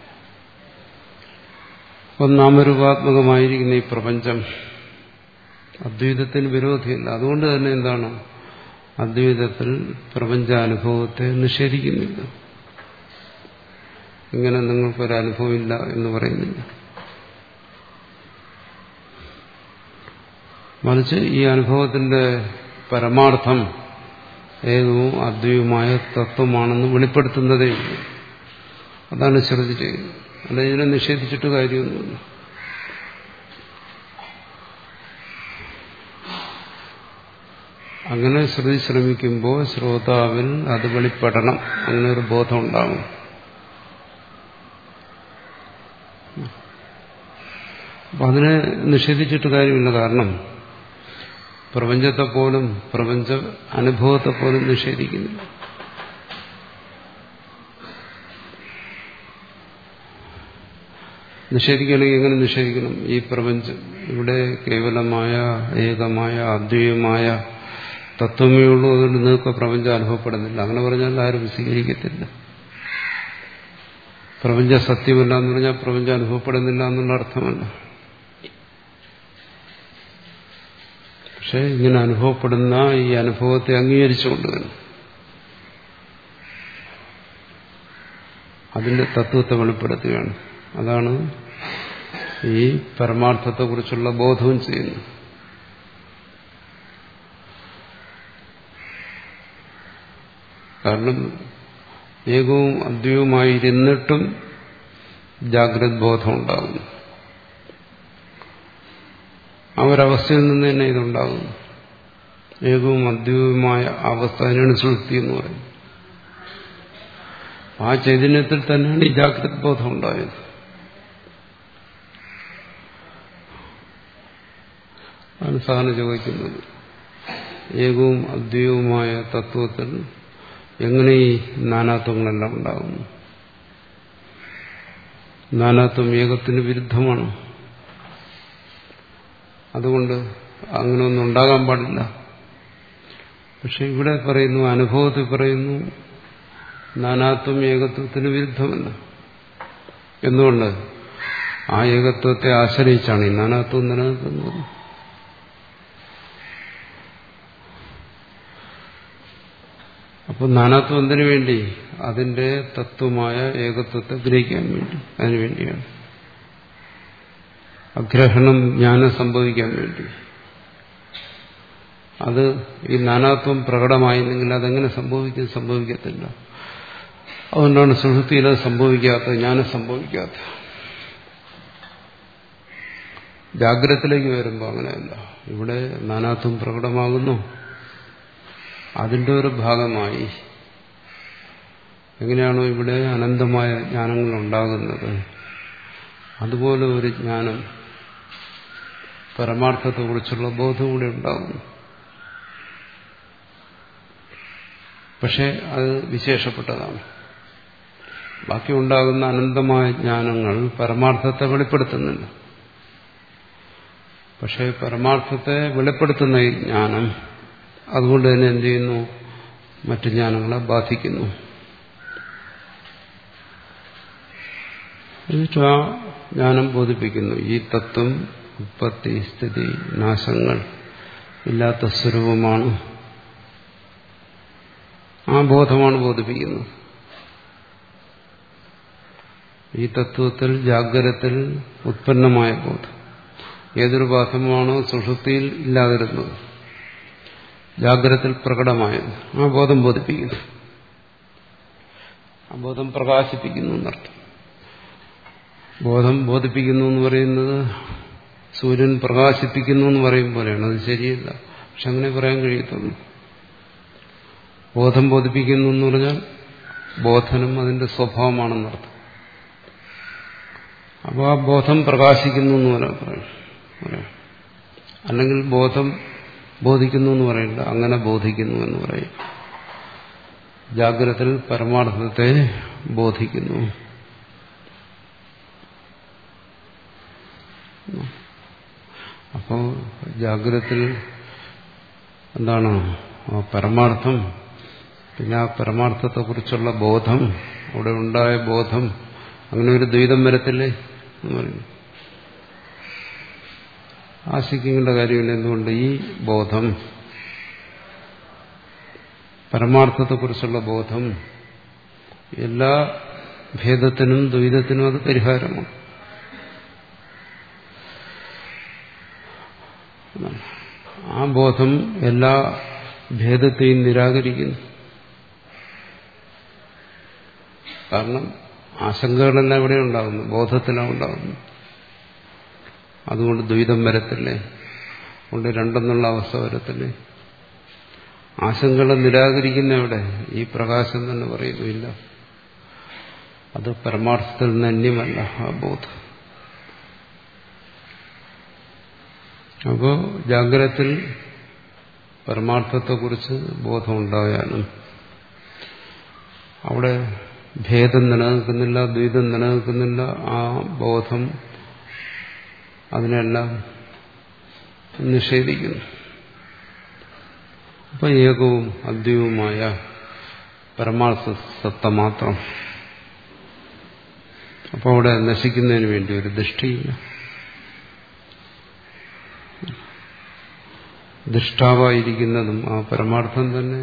അപ്പം നാമരൂപാത്മകമായിരിക്കുന്ന ഈ പ്രപഞ്ചം അദ്വൈതത്തിന് വിരോധിയല്ല. അതുകൊണ്ട് തന്നെ എന്താണ്? അദ്വൈതത്തിൽ പ്രപഞ്ചാനുഭവത്തെ നിഷേധിക്കുന്നില്ല. ഇങ്ങനെ നിങ്ങൾക്കൊരനുഭവമില്ല എന്ന് പറയുന്നില്ല. മറിച്ച് ഈ അനുഭവത്തിന്റെ പരമാർത്ഥം ഏകവും അദ്വൈതവുമായ തത്വമാണെന്ന് വെളിപ്പെടുത്തുന്നതേ ഉള്ളൂ. അതാണ് ശ്രുതി ചെയ്യുന്നത്. അല്ല ഇതിനെ നിഷേധിച്ചിട്ട് കാര്യമൊന്നുമില്ല. അങ്ങനെ ശ്രുതി ശ്രമിക്കുമ്പോൾ ശ്രോതാവിൽ അത് വെളിപ്പെടണം, അങ്ങനെ ഒരു ബോധം ഉണ്ടാകും. അപ്പം അതിനെ നിഷേധിച്ചിട്ട് കാര്യമില്ല. കാരണം പ്രപഞ്ചത്തെ പോലും പ്രപഞ്ച അനുഭവത്തെ പോലും നിഷേധിക്കുന്നില്ല. നിഷേധിക്കണമെങ്കിൽ എങ്ങനെ നിഷേധിക്കണം? ഈ പ്രപഞ്ചം ഇവിടെ കേവലമായ ഏകമായ അദ്വൈതമായ തത്വമേ ഉള്ളൂ, അതുകൊണ്ട് നിങ്ങൾക്ക് പ്രപഞ്ചം അനുഭവപ്പെടുന്നില്ല. അങ്ങനെ പറഞ്ഞാൽ ആരും സ്വീകരിക്കത്തില്ല. പ്രപഞ്ച സത്യമല്ല എന്ന് പറഞ്ഞാൽ പ്രപഞ്ചം അനുഭവപ്പെടുന്നില്ല എന്നുള്ള അർത്ഥമല്ല. പക്ഷെ ഇങ്ങനെ അനുഭവപ്പെടുന്ന ഈ അനുഭവത്തെ അംഗീകരിച്ചുകൊണ്ട് തന്നെ അതിന്റെ തത്വത്തെ വെളിപ്പെടുത്തുകയാണ്. അതാണ് ഈ പരമാർത്ഥത്തെക്കുറിച്ചുള്ള ബോധവും ചെയ്യുന്നത്. കാരണം ഏകവും അദ്വൈതവുമായിരുന്നിട്ടും ജാഗ്രത് ബോധം ഉണ്ടാകുന്നു. ആ ഒരവസ്ഥയിൽ നിന്ന് തന്നെ ഇതുണ്ടാകുന്നു. ഏകവും അദ്വൈതവുമായ അവസ്ഥ, അതിനാണ് സുഷുപ്തി എന്ന് പറയുന്നത്. ആ ചൈതന്യത്തിൽ തന്നെയാണ് ഈ ജാഗ്രത് ബോധം ഉണ്ടായത്. ആണ് സാധാരണ ചോദിക്കുന്നത്, ഏകവും അദ്വൈതവുമായ തത്വത്തിൽ എങ്ങനെ ഈ നാനാത്വങ്ങളെല്ലാം ഉണ്ടാകുന്നു? നാനാത്വം ഏകത്തിന് വിരുദ്ധമാണ്. അതുകൊണ്ട് അങ്ങനെയൊന്നും ഉണ്ടാകാൻ പാടില്ല. പക്ഷെ ഇവിടെ പറയുന്നു, അനുഭവത്തിൽ പറയുന്നു, നാനാത്വം ഏകത്വത്തിന് വിരുദ്ധമല്ല. എന്തുകൊണ്ട്? ആ ഏകത്വത്തെ ആശ്രയിച്ചാണ് ഈ നാനാത്വം നിലനിൽക്കുന്നത്. അപ്പോൾ നാനാത്വം എന്തിനു വേണ്ടി? അതിന്റെ തത്വമായ ഏകത്വത്തെ ഗ്രഹിക്കാൻ വേണ്ടി. അതിനുവേണ്ടിയാണ്. അഗ്രഹണം ജ്ഞാനം സംഭവിക്കാൻ വേണ്ടി. അത് ഈ നാനാത്വം പ്രകടമായില്ലെങ്കിൽ അതെങ്ങനെ സംഭവിക്കും? സംഭവിക്കത്തില്ല. അതുകൊണ്ടാണ് സുഷുപ്തിയിൽ അത് സംഭവിക്കാത്തത്, ജ്ഞാനം സംഭവിക്കാത്തത്. ജാഗ്രതത്തിലേക്ക് വരുമ്പോൾ അങ്ങനെയല്ല. ഇവിടെ നാനാത്വം പ്രകടമാകുന്നു. അതിന്റെ ഒരു ഭാഗമായി എങ്ങനെയാണോ ഇവിടെ അനന്തമായ ജ്ഞാനങ്ങൾ ഉണ്ടാകുന്നത്, അതുപോലെ ഒരു ജ്ഞാനം, പരമാർത്ഥത്തെക്കുറിച്ചുള്ള ബോധം കൂടെ ഉണ്ടാകുന്നു. പക്ഷെ അത് വിശേഷപ്പെട്ടതാണ്. ബാക്കി ഉണ്ടാകുന്ന അനന്തമായ ജ്ഞാനങ്ങൾ പരമാർത്ഥത്തെ വെളിപ്പെടുത്തുന്നില്ല. പക്ഷെ പരമാർത്ഥത്തെ വെളിപ്പെടുത്തുന്ന ഈ ജ്ഞാനം അതുകൊണ്ട് തന്നെ എന്ത് ചെയ്യുന്നു? മറ്റു ജ്ഞാനങ്ങളെ ബാധിക്കുന്നു. എന്നിട്ട് ആ ജ്ഞാനം ബോധിപ്പിക്കുന്നു. ഈ തത്വം ഉത്പത്തി, സ്ഥിതി, നാശങ്ങൾ ഇല്ലാത്ത സ്വരൂപമാണ്. ആ ബോധമാണ് ബോധിപ്പിക്കുന്നത്. ഈ തത്വത്തിൽ ജാഗ്രതത്തിൽ ഉത്പന്നമായ ബോധം ഏതൊരു ബോധമാണോ സുഷുപ്തിയിൽ ഇല്ലാതിരുന്നത്, ജാഗ്രതത്തിൽ പ്രകടമായത്, ആ ബോധം ബോധിപ്പിക്കുന്നു, ആ ബോധം പ്രകാശിപ്പിക്കുന്നു എന്നർത്ഥം. ബോധം ബോധിപ്പിക്കുന്നു എന്ന് പറയുന്നത് സൂര്യൻ പ്രകാശിപ്പിക്കുന്നു എന്ന് പറയും പോലെയാണ്. അത് ശരിയല്ല, പക്ഷെ അങ്ങനെ പറയാൻ കഴിയത്തുള്ളൂ. ബോധം ബോധിപ്പിക്കുന്നു എന്ന് പറഞ്ഞാൽ ബോധനം അതിന്റെ സ്വഭാവമാണെന്നർത്ഥം. അപ്പോൾ ആ ബോധം പ്രകാശിക്കുന്നു എന്ന് പറയാം, അല്ലെങ്കിൽ ബോധം ബോധിക്കുന്നു എന്ന് പറയില്ല, അങ്ങനെ ബോധിക്കുന്നു എന്ന് പറയും. ജാഗ്രതത്തിൽ പരമാർത്ഥത്തെ ബോധിക്കുന്നു. അപ്പോൾ ജാഗ്രതത്തിൽ എന്താണ് ആ പരമാർത്ഥം, പിന്നെ ആ പരമാർത്ഥത്തെക്കുറിച്ചുള്ള ബോധം, അവിടെ ഉണ്ടായ ബോധം, അങ്ങനെ ഒരു ദ്വൈതം വരത്തില്ലേ എന്ന് പറയുന്നു. ആശിക്കേണ്ട കാര്യമില്ല. എന്തുകൊണ്ട്? ഈ ബോധം, പരമാർത്ഥത്തെക്കുറിച്ചുള്ള ബോധം എല്ലാ ഭേദത്തിനും ദ്വൈതത്തിനും അത് പരിഹാരമാണ്. ആ ബോധം എല്ലാ ഭേദത്തെയും നിരാകരിക്കുന്നു. കാരണം ആശങ്കകളെല്ലാം ഇവിടെ ഉണ്ടാകുന്നു, ബോധത്തിലാണ് ഉണ്ടാകുന്നു. അതുകൊണ്ട് ദ്വൈതം വരത്തില്ലേ, അതുകൊണ്ട് രണ്ടെന്നുള്ള അവസ്ഥ വരത്തില്ലേ. ആശങ്കകളെ നിരാകരിക്കുന്ന എവിടെ? ഈ പ്രകാശം തന്നെ പറയുന്നില്ല, അത് പരമാർത്ഥത്തിൽ നിന്ന് അന്യമല്ല ആ ബോധം. അപ്പോൾ ജാഗ്രതത്തിൽ പരമാർത്ഥത്തെക്കുറിച്ച് ബോധമുണ്ടായാലും അവിടെ ഭേദം നിലനിൽക്കുന്നില്ല, ദ്വൈതം നിലനിൽക്കുന്നില്ല. ആ ബോധം അതിനെല്ലാം നിഷേധിക്കുന്നു. അപ്പൊ ഏകവും അദ്വൈതവുമായ പരമാർത്ഥ സത്ത മാത്രം. അപ്പോൾ അവിടെ നശിക്കുന്നതിന് വേണ്ടി ഒരു ദൃഷ്ടിയില്ല. ദൃഷ്ടാവായിരിക്കുന്നതും ആ പരമാർത്ഥം തന്നെ,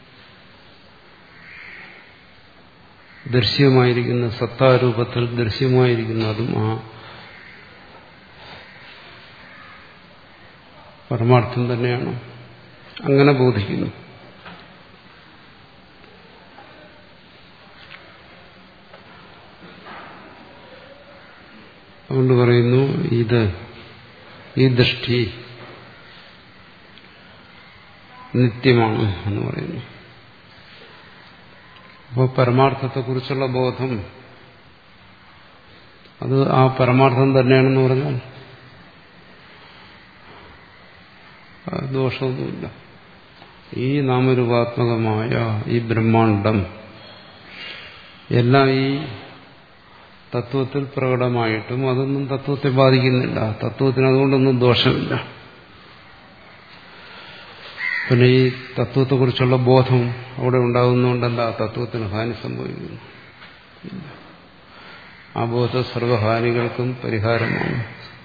ദൃശ്യമായിരിക്കുന്ന സത്താരൂപത്തിൽ ദൃശ്യമായിരിക്കുന്നതും ആ പരമാർത്ഥം തന്നെയാണ്. അങ്ങനെ ബോധിക്കുന്നു. അതുകൊണ്ട് പറയുന്നു, ഇത് ഈ ദൃഷ്ടി നിത്യമാണ് എന്ന് പറയുന്നു. അപ്പോൾ പരമാർത്ഥത്തെക്കുറിച്ചുള്ള ബോധം അത് ആ പരമാർത്ഥം തന്നെയാണെന്ന് പറഞ്ഞാൽ ദോഷമൊന്നുമില്ല. ഈ നാമരൂപാത്മകമായ ഈ ബ്രഹ്മാണ്ഡം എല്ലാം ഈ തത്വത്തിൽ പ്രകടമായിട്ടും അതൊന്നും തത്വത്തെ ബാധിക്കുന്നില്ല. തത്വത്തിന് അതുകൊണ്ടൊന്നും ദോഷമില്ല. പിന്നെ ഈ തത്വത്തെക്കുറിച്ചുള്ള ബോധം അവിടെ ഉണ്ടാകുന്നതുകൊണ്ടല്ല തത്വത്തിന് ഹാനി സംഭവിക്കുന്നു. ആ ബോധം സർവഹാനികൾക്കും പരിഹാരമാണ്.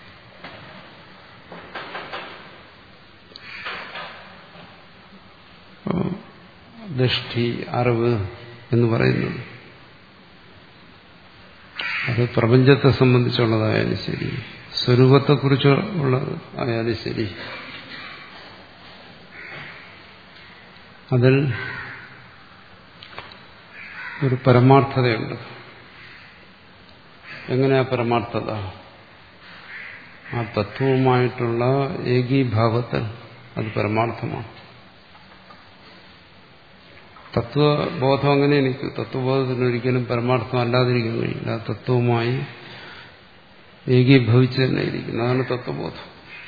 ദൃഷ്ടി, അറിവ് എന്ന് പറയുന്നത് അത് പ്രപഞ്ചത്തെ സംബന്ധിച്ചുള്ളതായാലും ശരി, സ്വരൂപത്തെക്കുറിച്ചുള്ളത് ആയാലും ശരി, അതിൽ ഒരു പരമാർത്ഥതയുണ്ട്. എങ്ങനെയാ പരമാർത്ഥത? ആ തത്വവുമായിട്ടുള്ള ഏകീഭാവത്തിൽ അത് പരമാർത്ഥമാണ്. തത്വബോധം അങ്ങനെ എനിക്ക് തത്വബോധത്തിന് ഒരിക്കലും പരമാർത്ഥം അല്ലാതിരിക്കാൻ കഴിയില്ല. തത്വവുമായി ഏകീഭവിച്ച് തന്നെ ഇരിക്കുന്നു. അതാണ് തത്വബോധം.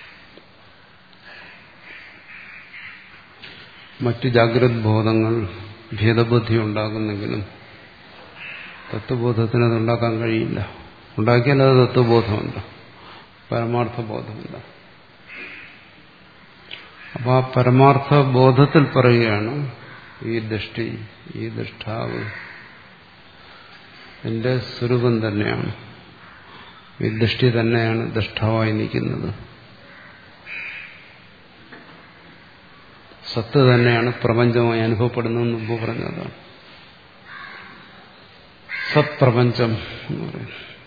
മറ്റു ജാഗ്രത് ബോധങ്ങൾ ഭേദബുദ്ധി ഉണ്ടാകുന്നെങ്കിലും തത്വബോധത്തിന് അതുണ്ടാക്കാൻ കഴിയില്ല. ഉണ്ടാക്കിയാൽ അത് തത്വബോധമല്ല, പരമാർത്ഥ ബോധമല്ല. അപ്പൊ ആ പരമാർത്ഥ ബോധത്തിൽ പറയുകയാണ്, ഈ ദൃഷ്ടി, ഈ ദൃഷ്ടാവ് എന്റെ സ്വരൂപം തന്നെയാണ്. ഈ ദൃഷ്ടി തന്നെയാണ് ദൃഷ്ടാവായി നിൽക്കുന്നത്. സത്ത് തന്നെയാണ് പ്രപഞ്ചമായി അനുഭവപ്പെടുന്നതെന്ന് മുമ്പ് പറഞ്ഞതാണ്. സത്പ്രപഞ്ചം എന്ന് പറയുന്നത്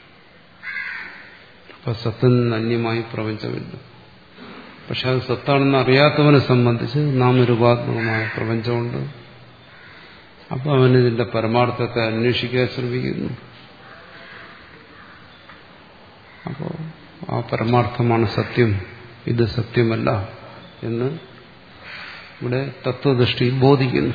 അപ്പൊ സത്തിൽ നിന്ന് അന്യമായി പ്രപഞ്ചമില്ല. പക്ഷെ അത് സത്താണെന്ന് അറിയാത്തവനെ സംബന്ധിച്ച് നാമരൂപാത്മകമായ പ്രപഞ്ചമുണ്ട്. അപ്പൊ അവനിതിന്റെ പരമാർത്ഥത്തെ അന്വേഷിക്കാൻ ശ്രമിക്കുന്നു. അപ്പോൾ ആ പരമാർത്ഥമാണ് സത്യം, ഇത് സത്യമല്ല എന്ന് ഇവിടെ തത്വദൃഷ്ടി ബോധിക്കുന്നു.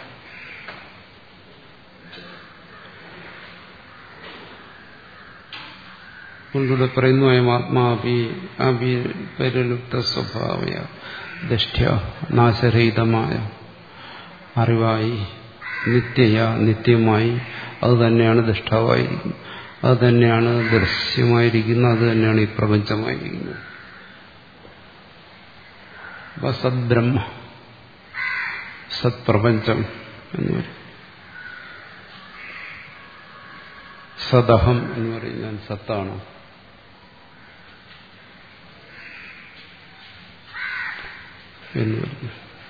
കൊണ്ടിവിടെ പറയുന്നു അയം ആത്മാവി അവിപരിലുപ്ത സ്വഭാവയ ദൃഷ്ട്യ നാശരഹിതമായ അറിവായി നിത്യയ നിത്യമായി അത് തന്നെയാണ് ദൃഷ്ടാവായിരിക്കുന്നത്, അത് തന്നെയാണ് ദൃശ്യമായിരിക്കുന്നത്, അത് തന്നെയാണ് ഈ പ്രപഞ്ചമായിരിക്കുന്നത്. അപ്പൊ സദ്ബ്രഹ്മ സത്പ്രപഞ്ചം എന്ന് പറയും. സദഹം എന്ന് പറയും ഞാൻ സത്താണ്. എന്ന് പറഞ്ഞു.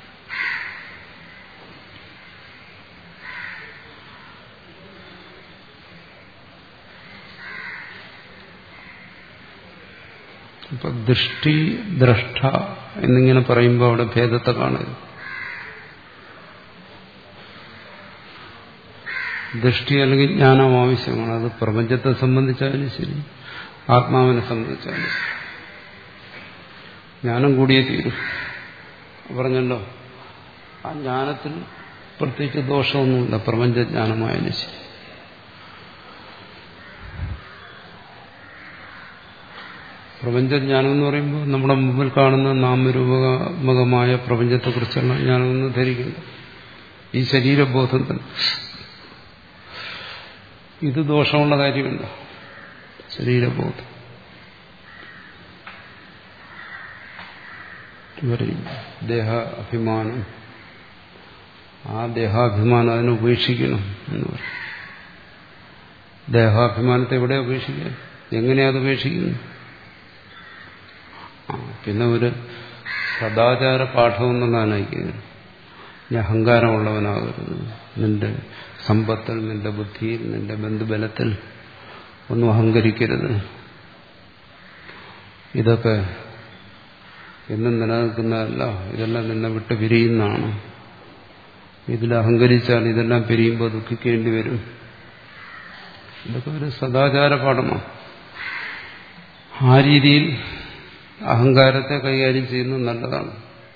അപ്പൊ ദൃഷ്ടി ദ്രഷ്ട എന്നിങ്ങനെ പറയുമ്പോൾ അവിടെ ഭേദത്തെ കാണരുത്. ദൃഷ്ടി അല്ലെങ്കിൽ ജ്ഞാനം ആവശ്യമാണ്. അത് പ്രപഞ്ചത്തെ സംബന്ധിച്ചാലും ശരി, ആത്മാവിനെ സംബന്ധിച്ചാലും ശരി. ജ്ഞാനം കൂടിയേ തീരും. പറഞ്ഞല്ലോ, ആ ജ്ഞാനത്തിൽ പ്രത്യേകിച്ച് ദോഷമൊന്നുമില്ല. പ്രപഞ്ചജ്ഞാനമായാലും ശരി. പ്രപഞ്ചജ്ഞാനം എന്ന് പറയുമ്പോൾ നമ്മുടെ മുമ്പിൽ കാണുന്ന നാമരൂപകമായ പ്രപഞ്ചത്തെക്കുറിച്ചുള്ള ജ്ഞാനമെന്ന് ധരിക്കുന്നു. ഈ ശരീരബോധം തന്നെ ഇത് ദോഷമുള്ള കാര്യമല്ല. ശരീരബോധം ദേഹ അഭിമാനം, ആ ദേഹാഭിമാനം അതിനെ ഉപേക്ഷിക്കണം എന്ന് പറയും. ദേഹാഭിമാനത്തെ എവിടെ ഉപേക്ഷിക്കുക? എങ്ങനെയാ അത് ഉപേക്ഷിക്കുന്നു? പിന്നെ ഒരു സദാചാര പാഠം എന്നുള്ളതാണ് അയക്കുന്നത്. നീ അഹങ്കാരമുള്ളവനാകരുത്, നിന്റെ സമ്പത്തിൽ, നിന്റെ ബുദ്ധിയിൽ, നിന്റെ ബന്ധുബലത്തിൽ ഒന്നും അഹങ്കരിക്കരുത്. ഇതൊക്കെ എന്നും നിലനിൽക്കുന്നതല്ല, ഇതെല്ലാം നിന്നെ വിട്ട് പിരിയുന്നതാണ്. ഇതിൽ അഹങ്കരിച്ചാൽ ഇതെല്ലാം പിരിയുമ്പോൾ ദുഃഖിക്കേണ്ടി വരും. ഇതൊക്കെ ഒരു സദാചാര പാഠമാണ്. ആ രീതിയിൽ അഹങ്കാരത്തെ കൈകാര്യം ചെയ്യുന്നത് നല്ലതാണ്.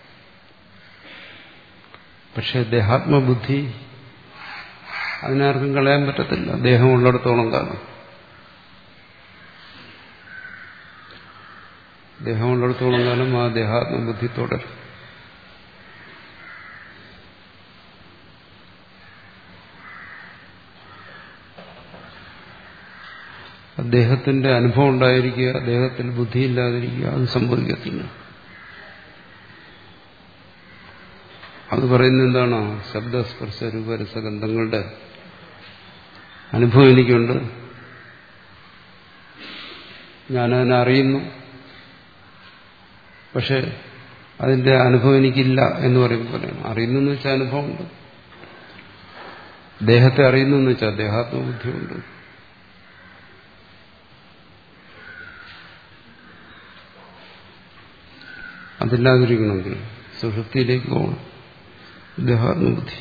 പക്ഷെ ദേഹാത്മബുദ്ധി അതിനാർക്കും കളയാൻ പറ്റത്തില്ല. ദേഹമുള്ളിടത്തോളം കാലം ദേഹമുള്ളിടത്തോളം കാലം ആ ദേഹാത്മബുദ്ധി തുടരും. ദേഹത്തിന്റെ അനുഭവം ഉണ്ടായിരിക്കുക, ദേഹത്തിൽ ബുദ്ധിയില്ലാതിരിക്കുക, അത് സംഭവിക്കത്തില്ല. അത് പറയുന്നത് എന്താണ്? ശബ്ദസ്പർശ രൂപരസഗന്ധങ്ങളുടെ അനുഭവം എനിക്കുണ്ട്, ഞാനതിനെ അറിയുന്നു, പക്ഷെ അതിന്റെ അനുഭവം എനിക്കില്ല എന്ന് പറയുമ്പോൾ അറിയുന്നു എന്ന് വെച്ചാൽ അനുഭവമുണ്ട്. ദേഹത്തെ അറിയുന്നു എന്ന് വെച്ചാൽ ദേഹാത്മബുദ്ധിയുണ്ട്. അതില്ലാതിരിക്കണമെങ്കിൽ സുഷുപ്തിയിലേക്ക് പോകണം. ദേഹാത്മബുദ്ധി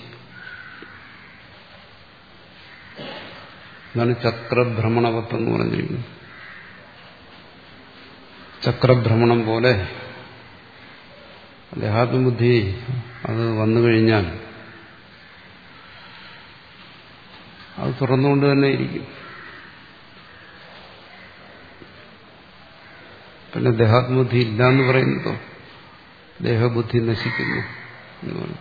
അതാണ് ചക്രഭ്രമണവത്വം എന്ന് പറഞ്ഞിരിക്കുന്നത്. ചക്രഭ്രമണം പോലെ ദേഹാത്മബുദ്ധി അത് വന്നു കഴിഞ്ഞാൽ അത് തുറന്നുകൊണ്ട് തന്നെ ഇരിക്കും. പിന്നെ ദേഹാത്മബുദ്ധി ഇല്ല എന്ന് പറയുന്നതോ ദേഹബുദ്ധി നശിക്കുന്നു എന്ന് പറയും.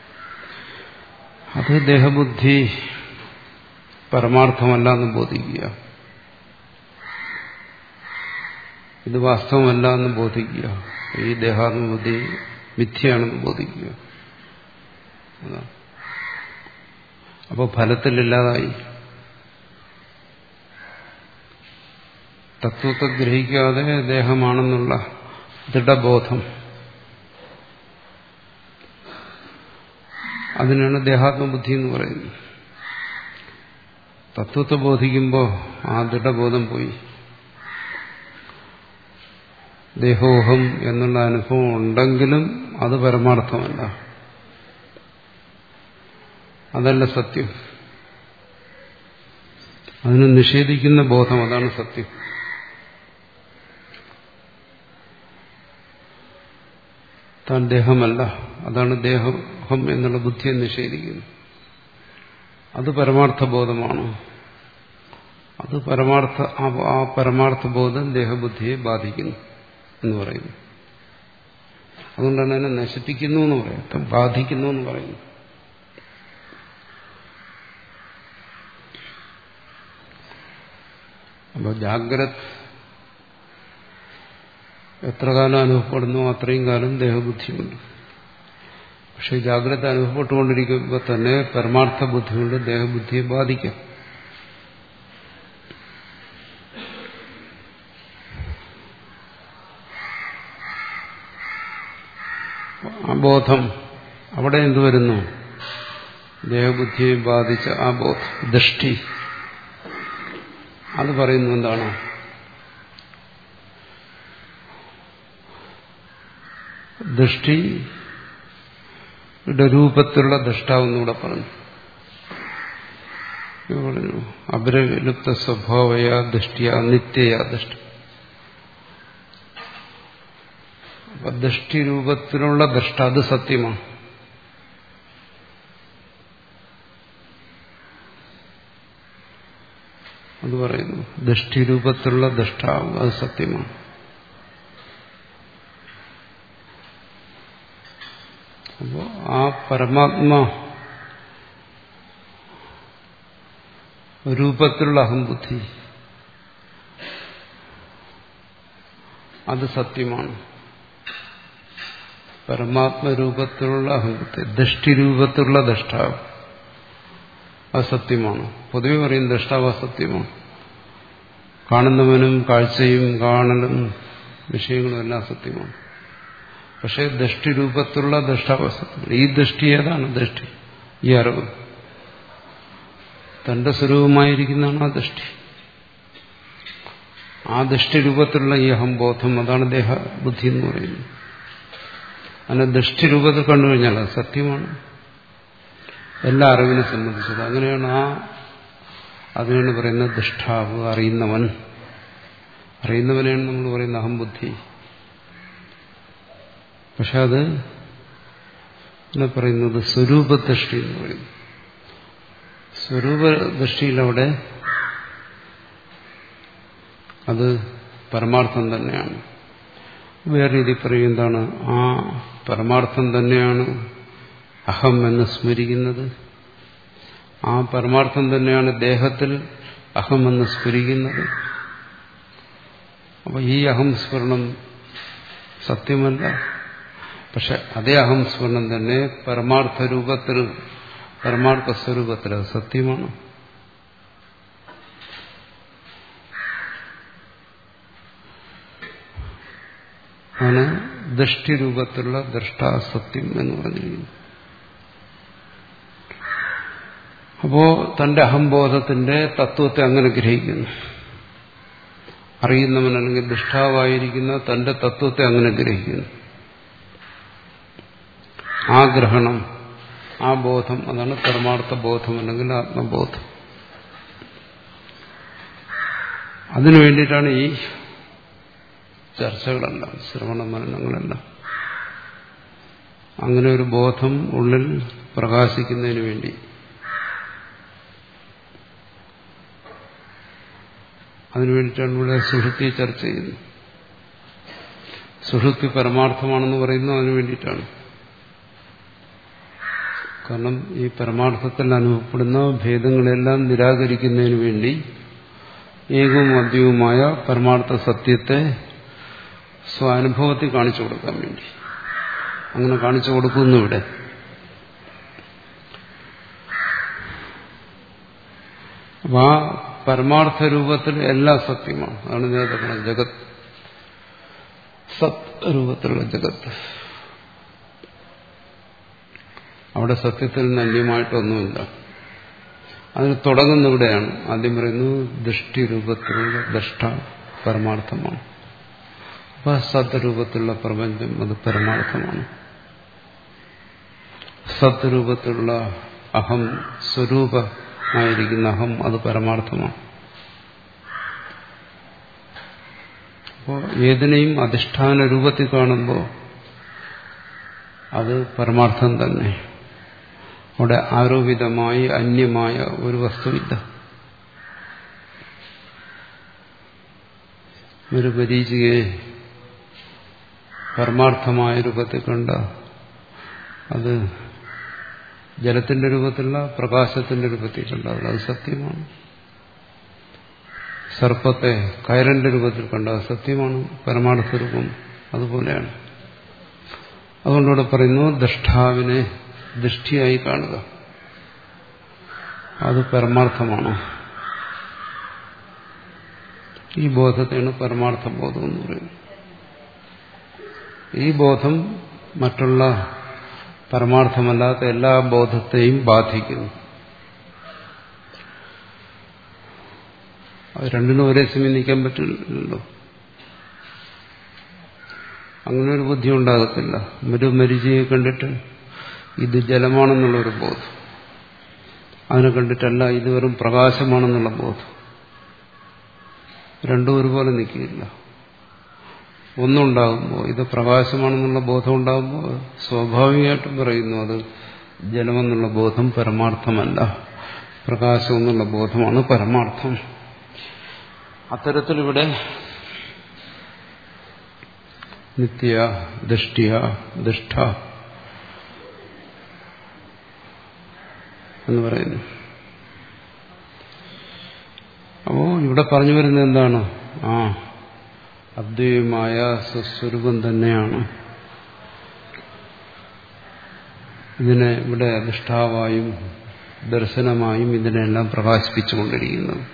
അത് ദേഹബുദ്ധി പരമാർത്ഥമല്ല എന്ന് ബോധിക്കുക, ഇത് വാസ്തവമല്ല എന്ന് ബോധിക്കുക, ഈ ദേഹാത്മബുദ്ധി മിഥ്യയാണെന്ന് ബോധിക്കുക. അപ്പോൾ ഫലത്തിലില്ലാതായി. തത്വത്തെ ഗ്രഹിക്കാതെ ദേഹമാണെന്നുള്ള ദൃഢബോധം, അതിനാണ് ദേഹാത്മബുദ്ധി എന്ന് പറയുന്നത്. തത്വത്തെ ബോധിക്കുമ്പോൾ ആ ദൃഢബോധം പോയി. ദേഹോഹം എന്നുള്ള അനുഭവം ഉണ്ടെങ്കിലും അത് പരമാർത്ഥമല്ല, അതല്ല സത്യം. അതിനെ നിഷേധിക്കുന്ന ബോധം, അതാണ് സത്യം. താൻ ദേഹമല്ല, അതാണ് ദേഹം എന്നുള്ള ബുദ്ധിയെ നിഷേധിക്കുന്നു. അത് പരമാർത്ഥ ബോധമാണ്. അത് പരമാർത്ഥ ആ പരമാർത്ഥ ബോധം ദേഹബുദ്ധിയെ ബാധിക്കുന്നു എന്ന് പറയുന്നു. അതുകൊണ്ടാണ് അതിനെ നശിപ്പിക്കുന്നു എന്ന് പറയാം, ബാധിക്കുന്നു എന്ന് പറയുന്നു. അപ്പോൾ ജാഗ്രത് എത്ര കാലം അനുഭവപ്പെടുന്നു അത്രയും കാലം ദേഹബുദ്ധിയുണ്ട്. പക്ഷെ ജാഗ്രത അനുഭവപ്പെട്ടുകൊണ്ടിരിക്കുമ്പോൾ തന്നെ പരമാർത്ഥ ബുദ്ധി കൊണ്ട് ദേഹബുദ്ധിയെ ബാധിക്കാം. ആ ബോധം അവിടെ എന്തുവരുന്നു? ദേഹബുദ്ധിയെ ബാധിച്ച ആ ബോധം, ദൃഷ്ടി, അത് പറയുന്നു എന്താണ്? ദൃഷ്ടിയുടെ രൂപത്തിലുള്ള ദൃഷ്ടാവെന്നൂടെ പറഞ്ഞു. പറഞ്ഞു അപരലുപ്ത സ്വഭാവയ ദൃഷ്ടിയ നിത്യയ ദൃഷ്ടി. അപ്പൊ ദൃഷ്ടിരൂപത്തിലുള്ള ദൃഷ്ട അത് സത്യമാണ്. അത് പറയുന്നു ദൃഷ്ടിരൂപത്തിലുള്ള ദൃഷ്ടാവ് അത് സത്യമാണ്. അപ്പോൾ ആ പരമാത്മ രൂപത്തിലുള്ള അഹംബുദ്ധി അത് സത്യമാണ്. പരമാത്മരൂപത്തിലുള്ള അഹംബുദ്ധി, ദൃഷ്ടിരൂപത്തിലുള്ള ദൃഷ്ടാവ് അത് സത്യമാണ്. പൊതുവെ പറയും ദൃഷ്ടാവ് അസത്യമാണ്. കാണുന്നവനും കാഴ്ചയും കാണലും വിഷയങ്ങളും എല്ലാം സത്യമാണ്. പക്ഷെ ദൃഷ്ടിരൂപത്തിലുള്ള ദൃഷ്ടാവ് അസത്യമാണ്. ഈ ദൃഷ്ടി ഏതാണ്? ദൃഷ്ടി ഈ അറിവ് തന്റെ സ്വരൂപമായിരിക്കുന്നതാണ് ആ ദൃഷ്ടി. ആ ദൃഷ്ടിരൂപത്തിലുള്ള ഈ അഹംബോധം അതാണ് ദേഹബുദ്ധി എന്ന് പറയുന്നത്. അതിനെ ദൃഷ്ടിരൂപത്തിൽ കണ്ടുകഴിഞ്ഞാൽ അത് സത്യമാണ് എല്ലാ അറിവിനെ സംബന്ധിച്ചത്. അങ്ങനെയാണ് ആ അതിനാണ് പറയുന്നത് ദൃഷ്ടാവ്, അറിയുന്നവൻ. അറിയുന്നവനെയാണ് നമ്മൾ പറയുന്ന അഹംബുദ്ധി. പക്ഷെ അത് എന്നെ പറയുന്നത് സ്വരൂപദൃഷ്ടി എന്ന് പറയുന്നു. സ്വരൂപദൃഷ്ടിയിലവിടെ അത് പരമാർത്ഥം തന്നെയാണ്. വേറെ രീതി പറയും എന്താണ്? ആ പരമാർത്ഥം തന്നെയാണ് അഹം എന്ന് സ്മരിക്കുന്നത്. ആ പരമാർത്ഥം തന്നെയാണ് ദേഹത്തിൽ അഹം എന്ന് സ്ഫുരിക്കുന്നത്. അപ്പൊ ഈ അഹംസ്ഫുരണം സത്യമല്ല. പക്ഷെ അതേ അഹംസ്ഫുരണം തന്നെ പരമാർത്ഥ രൂപത്തിൽ, പരമാർത്ഥ സ്വരൂപത്തിൽ അത് സത്യമാണ്. ആണ് ദൃഷ്ടിരൂപത്തിലുള്ള ദൃഷ്ടാസത്യം എന്ന് പറഞ്ഞിരിക്കുന്നു. അപ്പോ തന്റെ അഹംബോധത്തിന്റെ തത്വത്തെ അങ്ങനെ ഗ്രഹിക്കുന്നു. അറിയുന്നവൻ അല്ലെങ്കിൽ ദൃഷ്ടാവായിരിക്കുന്ന തന്റെ തത്വത്തെ അങ്ങനെ ഗ്രഹിക്കുന്നു. ആ ഗ്രഹണം, ആ ബോധം, അതാണ് പരമാർത്ഥ ബോധം അല്ലെങ്കിൽ ആത്മബോധം. അതിനു വേണ്ടിയിട്ടാണ് ഈ ചർച്ചകളെല്ലാം, ശ്രവണ മനനങ്ങളെല്ലാം. അങ്ങനെ ഒരു ബോധം ഉള്ളിൽ പ്രകാശിക്കുന്നതിന് വേണ്ടി അതിനുവേണ്ടിയിട്ടാണ് ഇവിടെ സുഷുപ്തി ചർച്ച ചെയ്യുന്നത്. സുഷുപ്തി പരമാർത്ഥമാണെന്ന് പറയുന്നത് അതിനു വേണ്ടിയിട്ടാണ്. കാരണം ഈ പരമാർത്ഥത്തിൽ അനുഭവപ്പെടുന്ന ഭേദങ്ങളെല്ലാം നിരാകരിക്കുന്നതിന് വേണ്ടി ഏകവും അദ്വൈതവുമായ പരമാർത്ഥ സത്യത്തെ സ്വാനുഭവത്തിൽ കാണിച്ചു കൊടുക്കാൻ വേണ്ടി അങ്ങനെ കാണിച്ചു കൊടുക്കുന്നു ഇവിടെ. അപ്പൊ ആ പരമാർത്ഥ രൂപത്തിൽ എല്ലാം സത്യമാണ്. അതാണ് നേരത്തെ പറഞ്ഞത് ജഗത്, സത് രൂപത്തിലുള്ള ജഗത്ത്. അവിടെ സത്യത്തിൽ നിന്ന് അന്യമായിട്ടൊന്നുമില്ല. അതിന് തുടങ്ങുന്ന ഇവിടെയാണ്. ആദ്യം പറയുന്നു ദൃഷ്ടിരൂപത്തിലുള്ള ദൃഷ്ട പരമാർത്ഥമാണ്. അപ്പൊ സദ്രൂപത്തിലുള്ള പ്രപഞ്ചം അത് പരമാർത്ഥമാണ്. സദ്രൂപത്തിലുള്ള അഹം, സ്വരൂപമായിരിക്കുന്ന അഹം, അത് പരമാർത്ഥമാണ്. അപ്പോൾ ഏതിനെയും അധിഷ്ഠാന രൂപത്തിൽ കാണുമ്പോൾ അത് പരമാർത്ഥം തന്നെ. അവിടെ ആരോപിതമായി അന്യമായ ഒരു വസ്തുവില്ല. ഒരു പരീചികയെ പരമാർത്ഥമായ രൂപത്തിൽ കണ്ട അത് ജലത്തിന്റെ രൂപത്തിലുള്ള പ്രകാശത്തിന്റെ രൂപത്തിൽ കണ്ടാൽ അത് സത്യമാണ്. സർപ്പത്തെ കയറിന്റെ രൂപത്തിൽ കണ്ടാൽ സത്യമാണ്. പരമാർത്ഥ രൂപം അതുപോലെയാണ്. അതുകൊണ്ടിവിടെ പറയുന്നു ദൃഷ്ടാവിനെ ദൃഷ്ടിയായി കാണുക, അത് പരമാർത്ഥമാണ്. ഈ ബോധത്തെയാണ് പരമാർത്ഥ ബോധം എന്ന് പറയുന്നത്. ഈ ബോധം മറ്റുള്ള പരമാർത്ഥമല്ലാത്ത എല്ലാ ബോധത്തെയും ബാധിക്കുന്നു. അത് രണ്ടിനും ഒരേ സമയം നിൽക്കാൻ പറ്റില്ലല്ലോ. അങ്ങനെ ഒരു ബുദ്ധി ഉണ്ടാകത്തില്ല. ഒരു മരീചിയെ കണ്ടിട്ട് ഇത് ജലമാണെന്നുള്ളൊരു ബോധം, അതിനെ കണ്ടിട്ടല്ല ഇത് വെറും പ്രകാശമാണെന്നുള്ള ബോധം, രണ്ടും ഒരുപോലെ നിൽക്കില്ല. ഒന്നുണ്ടാകുമ്പോൾ ഇത് പ്രകാശമാണെന്നുള്ള ബോധം ഉണ്ടാകുമ്പോൾ സ്വാഭാവികമായിട്ടും പറയുന്നു അത് ജലമെന്നുള്ള ബോധം പരമാർത്ഥമല്ല, പ്രകാശം എന്നുള്ള ബോധമാണ് പരമാർത്ഥം. അത്തരത്തിലിവിടെ നിത്യ ദൃഷ്ടിയ ദൃഷ്ട എന്ന് പറയുന്നു. അപ്പോ ഇവിടെ പറഞ്ഞു വരുന്നത് എന്താണ്? ആ അദ്വൈതമായ സ്വസ്വരൂപം തന്നെയാണ് ഇതിനെ ഇവിടെ അധിഷ്ഠാവായും ദർശനമായും ഇതിനെല്ലാം പ്രകാശിപ്പിച്ചുകൊണ്ടിരിക്കുന്നത്.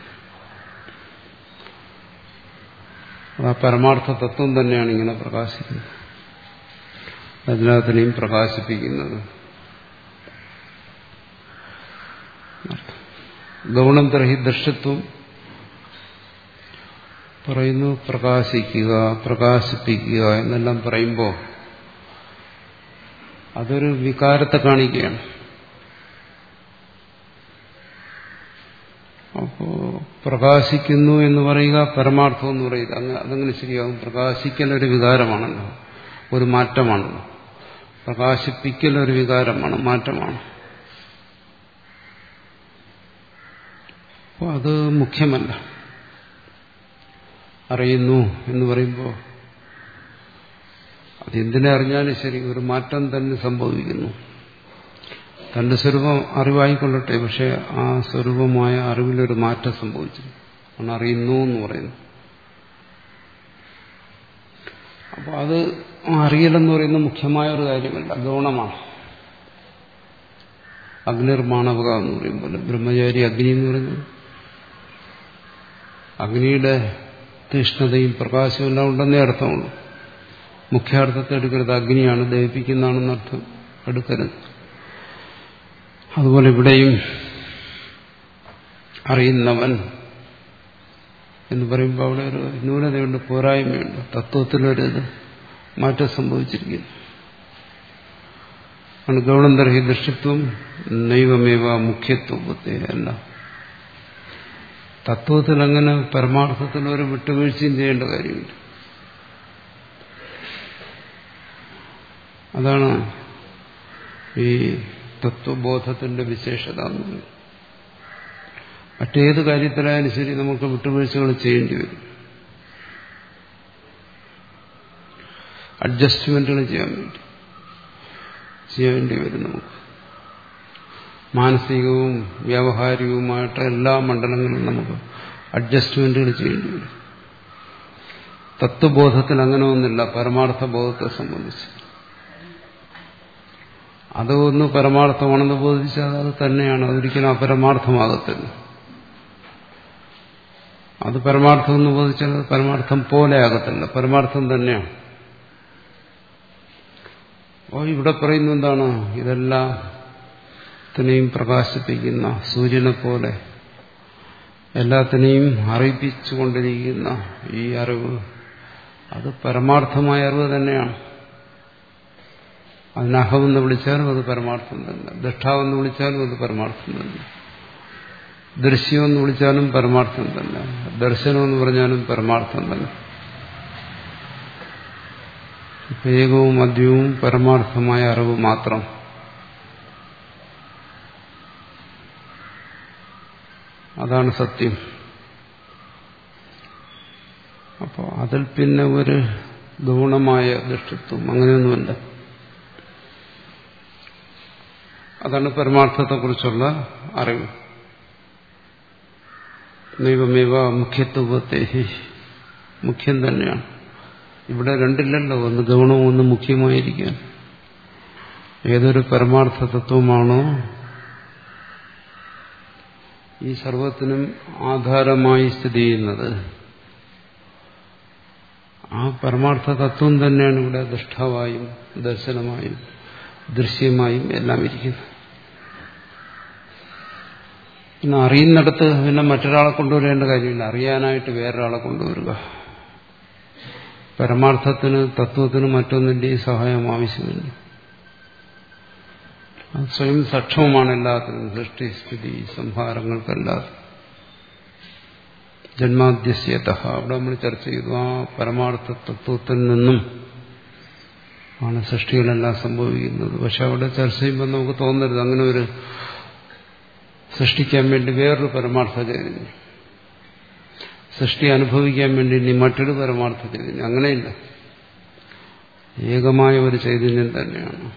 ആ പരമാർത്ഥ തത്വം തന്നെയാണ് ഇങ്ങനെ പ്രകാശിക്കുന്നത്, എല്ലാത്തിനെയും പ്രകാശിപ്പിക്കുന്നത്. ഗൗണം തർഹി ദർശത്വം പറയുന്നു. പ്രകാശിക്കുക, പ്രകാശിപ്പിക്കുക എന്നെല്ലാം പറയുമ്പോൾ അതൊരു വികാരത്തെ കാണിക്കുകയാണ്. അപ്പോ പ്രകാശിക്കുന്നു എന്ന് പറയുക, പരമാർത്ഥം എന്ന് പറയുക, അതങ്ങനെ ശരിയാകും. പ്രകാശിക്കൽ ഒരു വികാരമാണല്ലോ, ഒരു മാറ്റമാണല്ലോ. പ്രകാശിപ്പിക്കൽ ഒരു വികാരമാണ്, മാറ്റമാണ്. അപ്പോൾ അത് മുഖ്യമല്ല. അറിയുന്നു എന്ന് പറയുമ്പോൾ അതെന്തിനെ അറിഞ്ഞാലും ശരി ഒരു മാറ്റം തന്നെ സംഭവിക്കുന്നു. തന്റെ സ്വരൂപം അറിവായിക്കൊള്ളട്ടെ, പക്ഷെ ആ സ്വരൂപമായ അറിവിലൊരു മാറ്റം സംഭവിച്ചു ആണ് അറിയുന്നു എന്ന് പറയുന്നു. അപ്പോൾ അത് അറിയലെന്ന് പറയുന്നത് മുഖ്യമായ ഒരു കാര്യമല്ല, ഗൗണമാണ്. അഗ്നിർമാണവക എന്ന് പറയുമ്പോൾ ബ്രഹ്മചാരി അഗ്നി എന്ന് പറയുന്നത് അഗ്നിയുടെ തീഷ്ണതയും പ്രകാശവും എല്ലാം ഉണ്ടെന്നേ അർത്ഥമുള്ളൂ. മുഖ്യാർത്ഥത്തെ എടുക്കരുത്, അഗ്നിയാണ് ദഹിപ്പിക്കുന്നതാണെന്നർത്ഥം എടുക്കരുത്. അതുപോലെ ഇവിടെയും അറിയുന്നവൻ എന്ന് പറയുമ്പോൾ അവിടെ ഒരു ന്യൂനതയുണ്ട്, പോരായ്മയുണ്ട്. തത്വത്തിലൊരിത് മാറ്റം സംഭവിച്ചിരിക്കുന്നു. ഗൗണം തർഹി ദൃഷ്ടിത്വം നൈവമേവ മുഖ്യത്വത്തെ അല്ല. തത്വത്തിൽ അങ്ങനെ പരമാർത്ഥത്തിൽ ഒരു വിട്ടുവീഴ്ചയും ചെയ്യേണ്ട കാര്യമില്ല. അതാണ് ഈ തത്വബോധത്തിന്റെ വിശേഷത. മറ്റേത് കാര്യത്തിലായാലും ശരി നമുക്ക് വിട്ടുവീഴ്ചകൾ ചെയ്യേണ്ടി വരും, അഡ്ജസ്റ്റ്മെന്റുകൾ ചെയ്യാൻ വേണ്ടി ചെയ്യേണ്ടി വരും. നമുക്ക് മാനസികവും വ്യാവഹാരികവുമായിട്ട് എല്ലാ മണ്ഡലങ്ങളിലും നമുക്ക് അഡ്ജസ്റ്റ്മെന്റുകൾ ചെയ്യേണ്ടി വരും. തത്വബോധത്തിൽ അങ്ങനെ ഒന്നില്ല. പരമാർത്ഥ ബോധത്തെ സംബന്ധിച്ച് അതൊന്ന് പരമാർത്ഥമാണെന്ന് ബോധിച്ചാൽ അത് തന്നെയാണ്, അതൊരിക്കലും അപരമാർത്ഥമാകത്തില്ല. അത് പരമാർത്ഥം എന്ന് ബോധിച്ചാൽ അത് പരമാർത്ഥം പോലെ ആകത്തില്ല, പരമാർത്ഥം തന്നെയാണ്. അപ്പോൾ ഇവിടെ പറയുന്നത് എന്താണ്? ഇതെല്ലാത്തിനെയും പ്രകാശിപ്പിക്കുന്ന സൂര്യനെ പോലെ എല്ലാത്തിനെയും അറിയിപ്പിച്ചുകൊണ്ടിരിക്കുന്ന ഈ അറിവ് അത് പരമാർത്ഥമായ അറിവ് തന്നെയാണ്. അതിനഹമെന്ന് വിളിച്ചാലും അത് പരമാർത്ഥം തന്നെ, ദൃഷ്ടാവെന്ന് വിളിച്ചാലും അത് പരമാർത്ഥം തന്നെ, ദൃശ്യമെന്ന് വിളിച്ചാലും പരമാർത്ഥം തന്നെ, ദർശനമെന്ന് പറഞ്ഞാലും പരമാർത്ഥം തന്നെ. ഏകവും അദ്വൈതവും പരമാർത്ഥമായ അറിവ് മാത്രം. അതാണ് സത്യം. അപ്പോൾ അതിൽ പിന്നെ ഒരു ഗുണമായ ദൃഷ്ടിത്വം അങ്ങനെയൊന്നുമില്ല. അതാണ് പരമാർത്ഥത്തെക്കുറിച്ചുള്ള അറിവ്. നൈവമേവ മുഖ്യത്വത്തേഹി, മുഖ്യം തന്നെയാണ്. ഇവിടെ രണ്ടില്ലല്ലോ, ഒന്ന് ഗൗണവും ഒന്ന് മുഖ്യമായിരിക്കാൻ. ഏതൊരു പരമാർത്ഥ തത്വമാണോ ഈ സർവത്തിനും ആധാരമായി സ്ഥിതി ചെയ്യുന്നത്, ആ പരമാർത്ഥ തത്വം തന്നെയാണ് ഇവിടെ ദൃഷ്ടാവായും ദർശനമായും ദൃശ്യമായും എല്ലാം ഇരിക്കുന്നത്. പിന്നെ അറിയുന്നിടത്ത് പിന്നെ മറ്റൊരാളെ കൊണ്ടുവരേണ്ട കാര്യമില്ല, അറിയാനായിട്ട് വേറൊരാളെ കൊണ്ടുവരിക. പരമാർത്ഥത്തിന് തത്വത്തിന് മറ്റൊന്നിന്റെ സഹായം ആവശ്യമില്ല. അത് സ്വയം സക്ഷമമാണ് എല്ലാത്തിനും, സൃഷ്ടി സ്ഥിതി സംഹാരങ്ങൾക്കല്ലാതെ. ജന്മാദ്യസ്യത അവിടെ നമ്മൾ ചർച്ച ചെയ്തു, ആ പരമാർത്ഥ തത്വത്തിൽ നിന്നും ആണ് സൃഷ്ടികളെല്ലാം സംഭവിക്കുന്നത്. പക്ഷെ അവിടെ ചർച്ച ചെയ്യുമ്പോൾ നമുക്ക് തോന്നരുത് അങ്ങനെ ഒരു സൃഷ്ടിക്കാൻ വേണ്ടി വേറൊരു പരമാർത്ഥ ചൈതന്യം, സൃഷ്ടി അനുഭവിക്കാൻ വേണ്ടി ഇനി മറ്റൊരു പരമാർത്ഥ ചൈതന്യം, അങ്ങനെയില്ല. ഏകമായ ഒരു ചൈതന്യം തന്നെയാണ്,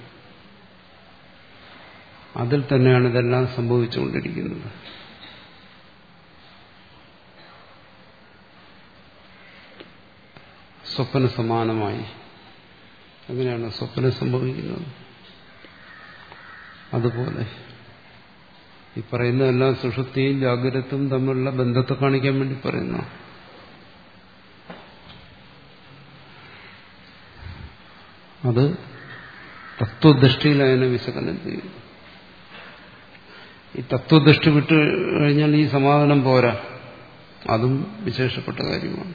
അതിൽ തന്നെയാണ് ഇതെല്ലാം സംഭവിച്ചുകൊണ്ടിരിക്കുന്നത്. സ്വപ്ന സമാനമായി അങ്ങനെയാണ് സ്വപ്നം സംഭവിക്കുന്നത്. അതുപോലെ ഈ പറയുന്നതെല്ലാം സുഷുപ്തിയും ജാഗ്രതയും തമ്മിലുള്ള ബന്ധത്തെ കാണിക്കാൻ വേണ്ടി പറയുന്ന, അത് തത്വദൃഷ്ടിയിൽ അതിനെ വിശകലനം ചെയ്യുന്നു. ഈ തത്വദൃഷ്ടി വിട്ടു കഴിഞ്ഞാൽ ഈ സമാധാനം പോരാ, അതും വിശേഷപ്പെട്ട കാര്യമാണ്.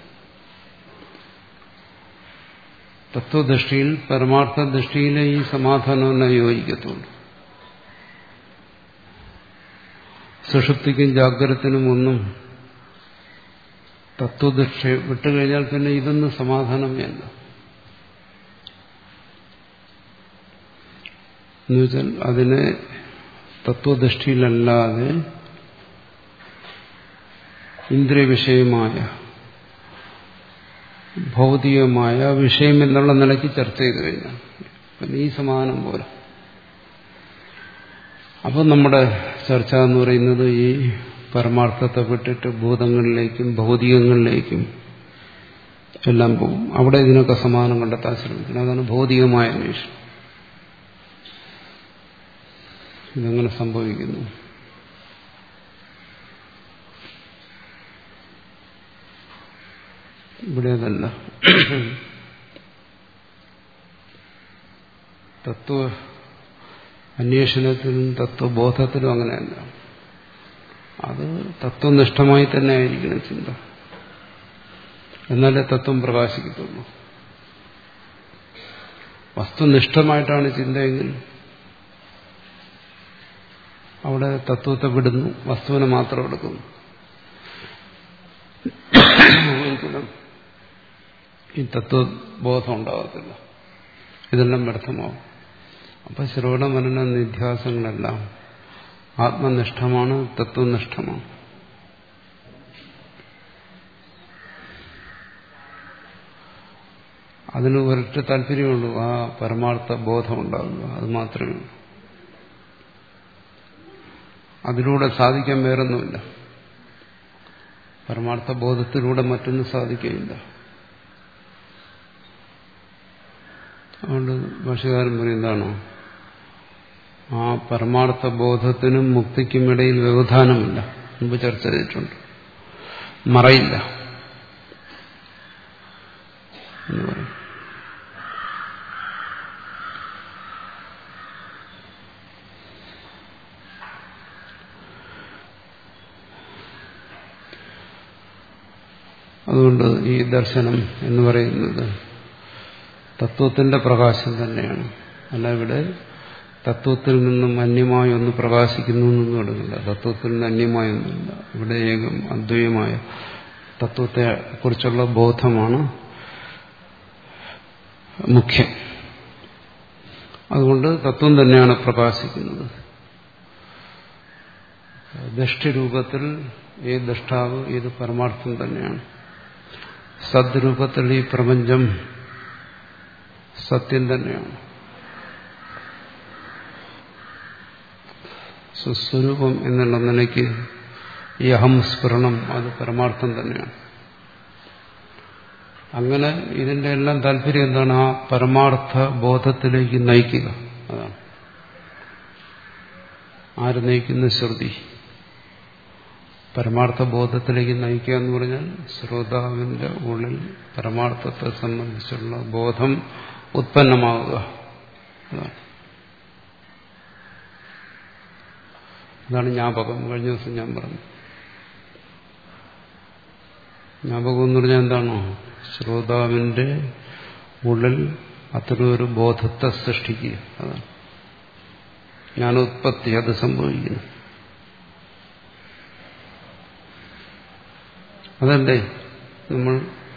തത്വദൃഷ്ടിയിൽ പരമാർത്ഥ ദൃഷ്ടിയിലെ ഈ സമാധാനം യോജിക്കത്തുള്ളൂ. സുഷുപ്തിക്കും ജാഗ്രതത്തിനും ഒന്നും തത്വദൃഷ്ടി വിട്ടുകഴിഞ്ഞാൽ പിന്നെ ഇതൊന്നും സമാധാനമേ അല്ല. എന്നുവെച്ചാൽ അതിനെ തത്വദൃഷ്ടിയിലല്ലാതെ ഇന്ദ്രിയവിഷയമായ ഭൗതികമായ വിഷയം എന്നുള്ള നിലയ്ക്ക് ചർച്ച ചെയ്തു കഴിഞ്ഞാൽ പിന്നെ ഈ സമാധാനം പോലെ. അപ്പം നമ്മുടെ ചർച്ച എന്ന് പറയുന്നത് ഈ പരമാർത്ഥത്തെ വിട്ടിട്ട് ഭൂതങ്ങളിലേക്കും ഭൗതികങ്ങളിലേക്കും എല്ലാം പോകും. അവിടെ ഇതിനൊക്കെ സമാധാനം കണ്ടെത്താൻ ശ്രമിക്കണം. അതാണ് ഭൗതികമായ അന്വേഷണം. ഇതെങ്ങനെ സംഭവിക്കുന്നു? ഇവിടെ അതല്ല. തത്വ അന്വേഷണത്തിലും തത്വബോധത്തിലും അങ്ങനെയല്ല. അത് തത്വനിഷ്ഠമായി തന്നെ ആയിരിക്കണം ചിന്ത, എന്നാലേ തത്വം പ്രകാശിക്കത്തുള്ളൂ. വസ്തുനിഷ്ഠമായിട്ടാണ് ചിന്തയെങ്കിൽ അവിടെ തത്വത്തെ വിടുന്നു, വസ്തുവിനെ മാത്രം എടുക്കുന്നു. ഈ തത്വബോധം ഉണ്ടാകത്തില്ല, ഇതെല്ലാം വ്യർത്ഥമാവും. അപ്പൊ ശ്രവണ മനന നിധ്യാസങ്ങളെല്ലാം ആത്മനിഷ്ഠമാണ്, തത്വനിഷ്ഠമാണ്. അതിന് ഒരൊറ്റ താല്പര്യമുള്ളൂ, ആ പരമാർത്ഥ ബോധം ഉണ്ടാകുക, അത് മാത്രമേ ഉള്ളൂ. അതിലൂടെ സാധിക്കാൻ വേറൊന്നുമില്ല. പരമാർത്ഥ ബോധത്തിലൂടെ മറ്റൊന്നും സാധിക്കുകയില്ല. അതുകൊണ്ട് ഭാഷകാരൻ പറയുന്നതാണോ, ആ പരമാർത്ഥ ബോധത്തിനും മുക്തിക്കും ഇടയിൽ വ്യവധാനമില്ല. മുമ്പ് ചർച്ച ചെയ്തിട്ടുണ്ട്. മറയില്ല എന്ന് പറയും. അതുകൊണ്ട് ഈ ദർശനം എന്ന് പറയുന്നത് തത്വത്തിന്റെ പ്രകാശം തന്നെയാണ്. അല്ല ഇവിടെ തത്വത്തിൽ നിന്നും അന്യമായി ഒന്ന് പ്രകാശിക്കുന്നു എന്നൊന്നും എടുക്കില്ല. തത്വത്തിൽ നിന്ന് അന്യമായി ഒന്നുമില്ല. ഇവിടെ ഏകം അദ്വൈതമായ തത്വത്തെ കുറിച്ചുള്ള ബോധമാണ് മുഖ്യം. അതുകൊണ്ട് തത്വം തന്നെയാണ് പ്രകാശിക്കുന്നത്. ദൃഷ്ടിരൂപത്തിൽ ഈ ദൃഷ്ടാവ് ഇത് പരമാർത്ഥം തന്നെയാണ്. സദ്രൂപത്തിൽ ഈ പ്രപഞ്ചം സത്യം തന്നെയാണ്. സ്വസ്വരൂപം എന്നുള്ള നിലയ്ക്ക് ഈ അഹം സ്ഫുരണം അത് പരമാർത്ഥം തന്നെയാണ്. അങ്ങനെ ഇതിന്റെ എല്ലാം താല്പര്യം എന്താണ്? ആ പരമാർത്ഥ ബോധത്തിലേക്ക് നയിക്കുക. അതാണ് ആര് നയിക്കുന്ന? ശ്രുതി. പരമാർത്ഥ ബോധത്തിലേക്ക് നയിക്കുക എന്ന് പറഞ്ഞാൽ ശ്രോതാവിന്റെ ഉള്ളിൽ പരമാർത്ഥത്തെ സംബന്ധിച്ചുള്ള ബോധം ഉത്പന്നമാവുക. അതാണ് അതാണ് ജ്ഞാപകം. കഴിഞ്ഞ ദിവസം ഞാൻ പറഞ്ഞു. ജ്ഞാപകം എന്ന് പറഞ്ഞാൽ എന്താണോ? ശ്രോതാവിന്റെ ഉള്ളിൽ അത്തരമൊരു ബോധത്തെ സൃഷ്ടിക്കുക. അതാണ് ജ്ഞാനോത്പത്തി. അത് സംഭവിക്കുന്നു. അതല്ലേ നമ്മൾ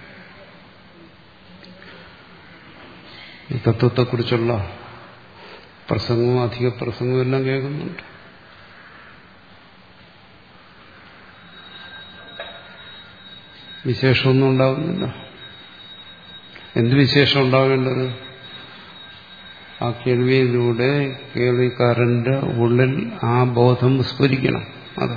ഈ തത്വത്തെക്കുറിച്ചുള്ള പ്രസംഗവും അധിക പ്രസംഗവും എല്ലാം കേൾക്കുന്നുണ്ട്. വിശേഷമൊന്നും ഉണ്ടാകുന്നില്ല. എന്ത് വിശേഷം ഉണ്ടാകേണ്ടത്? ആ കേൾവിയിലൂടെ കേൾവിക്കാരന്റെ ഉള്ളിൽ ആ ബോധം സ്ഫുരിക്കണം. അത്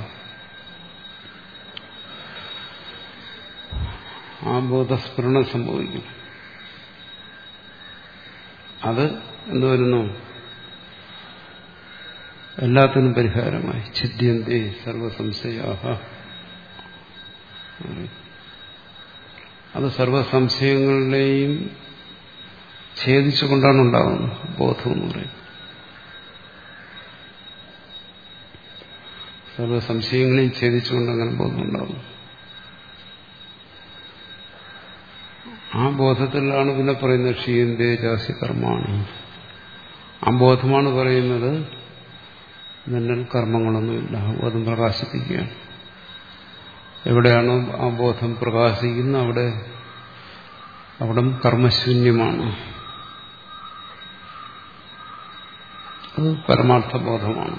ആ ബോധസ്ഫുരണം സംഭവിക്കണം. അത് എന്ത് വരുന്നു? എല്ലാത്തിനും പരിഹാരമായി. ഛിദ്യന്തേ സർവസംശയാഹ. അത് സർവസംശയങ്ങളുടെയും ഛേദിച്ചുകൊണ്ടാണ് ഉണ്ടാകുന്നത് ബോധം എന്ന് പറയുന്നത്. സർവസംശയങ്ങളെയും ഛേദിച്ചുകൊണ്ട് അങ്ങനെ ബോധം ഉണ്ടാകുന്നു. ആ ബോധത്തിലാണ് പിന്നെ പറയുന്നത് ക്ഷീയന്തേ ജാസി കർമാണി. ആ ബോധമാണ് പറയുന്നത് നിന്നിൽ കർമ്മങ്ങളൊന്നുമില്ല. ബോധം പ്രകാശിപ്പിക്കുകയാണ്. എവിടെയാണോ ആ ബോധം പ്രകാശിക്കുന്നത് അവിടെ അവിടെ കർമ്മശൂന്യമാണ്. അത് പരമാർത്ഥ ബോധമാണ്.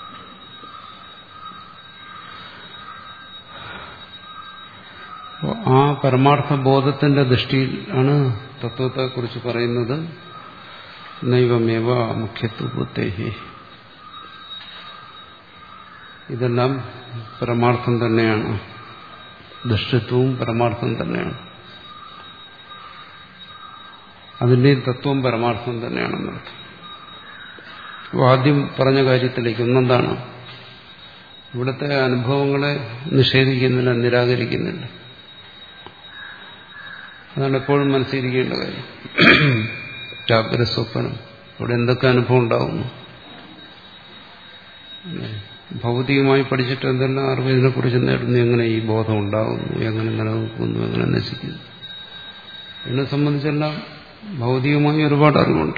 ആ പരമാർത്ഥ ബോധത്തിന്റെ ദൃഷ്ടിയിൽ ആണ് തത്വത്തെക്കുറിച്ച് പറയുന്നത്. നൈവമേവ മുഖ്യത്വബുദ്ധേഹി. ഇതെല്ലാം പരമാർത്ഥം തന്നെയാണ്. ദൃഷ്ടിത്വവും പരമാർത്ഥം തന്നെയാണ്. അതിന്റെയും തത്വം പരമാർത്ഥം തന്നെയാണെന്നർത്ഥം. ആദ്യം പറഞ്ഞ കാര്യത്തിലേക്ക് ഒന്നെന്താണ്? ഇവിടുത്തെ അനുഭവങ്ങളെ നിഷേധിക്കുന്നില്ല, നിരാകരിക്കുന്നില്ല. അതാണ് എപ്പോഴും മനസ്സിരിക്കേണ്ട കാര്യം. ജാഗ്രത സ്വപ്നം ഇവിടെ എന്തൊക്കെ അനുഭവം ഉണ്ടാകുന്നു? ഭൗതികമായി പഠിച്ചിട്ട് എന്തെല്ലാം അറിവ് ഇതിനെക്കുറിച്ച് നേടുന്നു? എങ്ങനെ ഈ ബോധം ഉണ്ടാകുന്നു? എങ്ങനെ നിലനിൽക്കുന്നു? എങ്ങനെ നശിക്കുന്നു? ഇതിനെ സംബന്ധിച്ചെല്ലാം ഭൗതികമായി ഒരുപാട് അറിവുണ്ട്.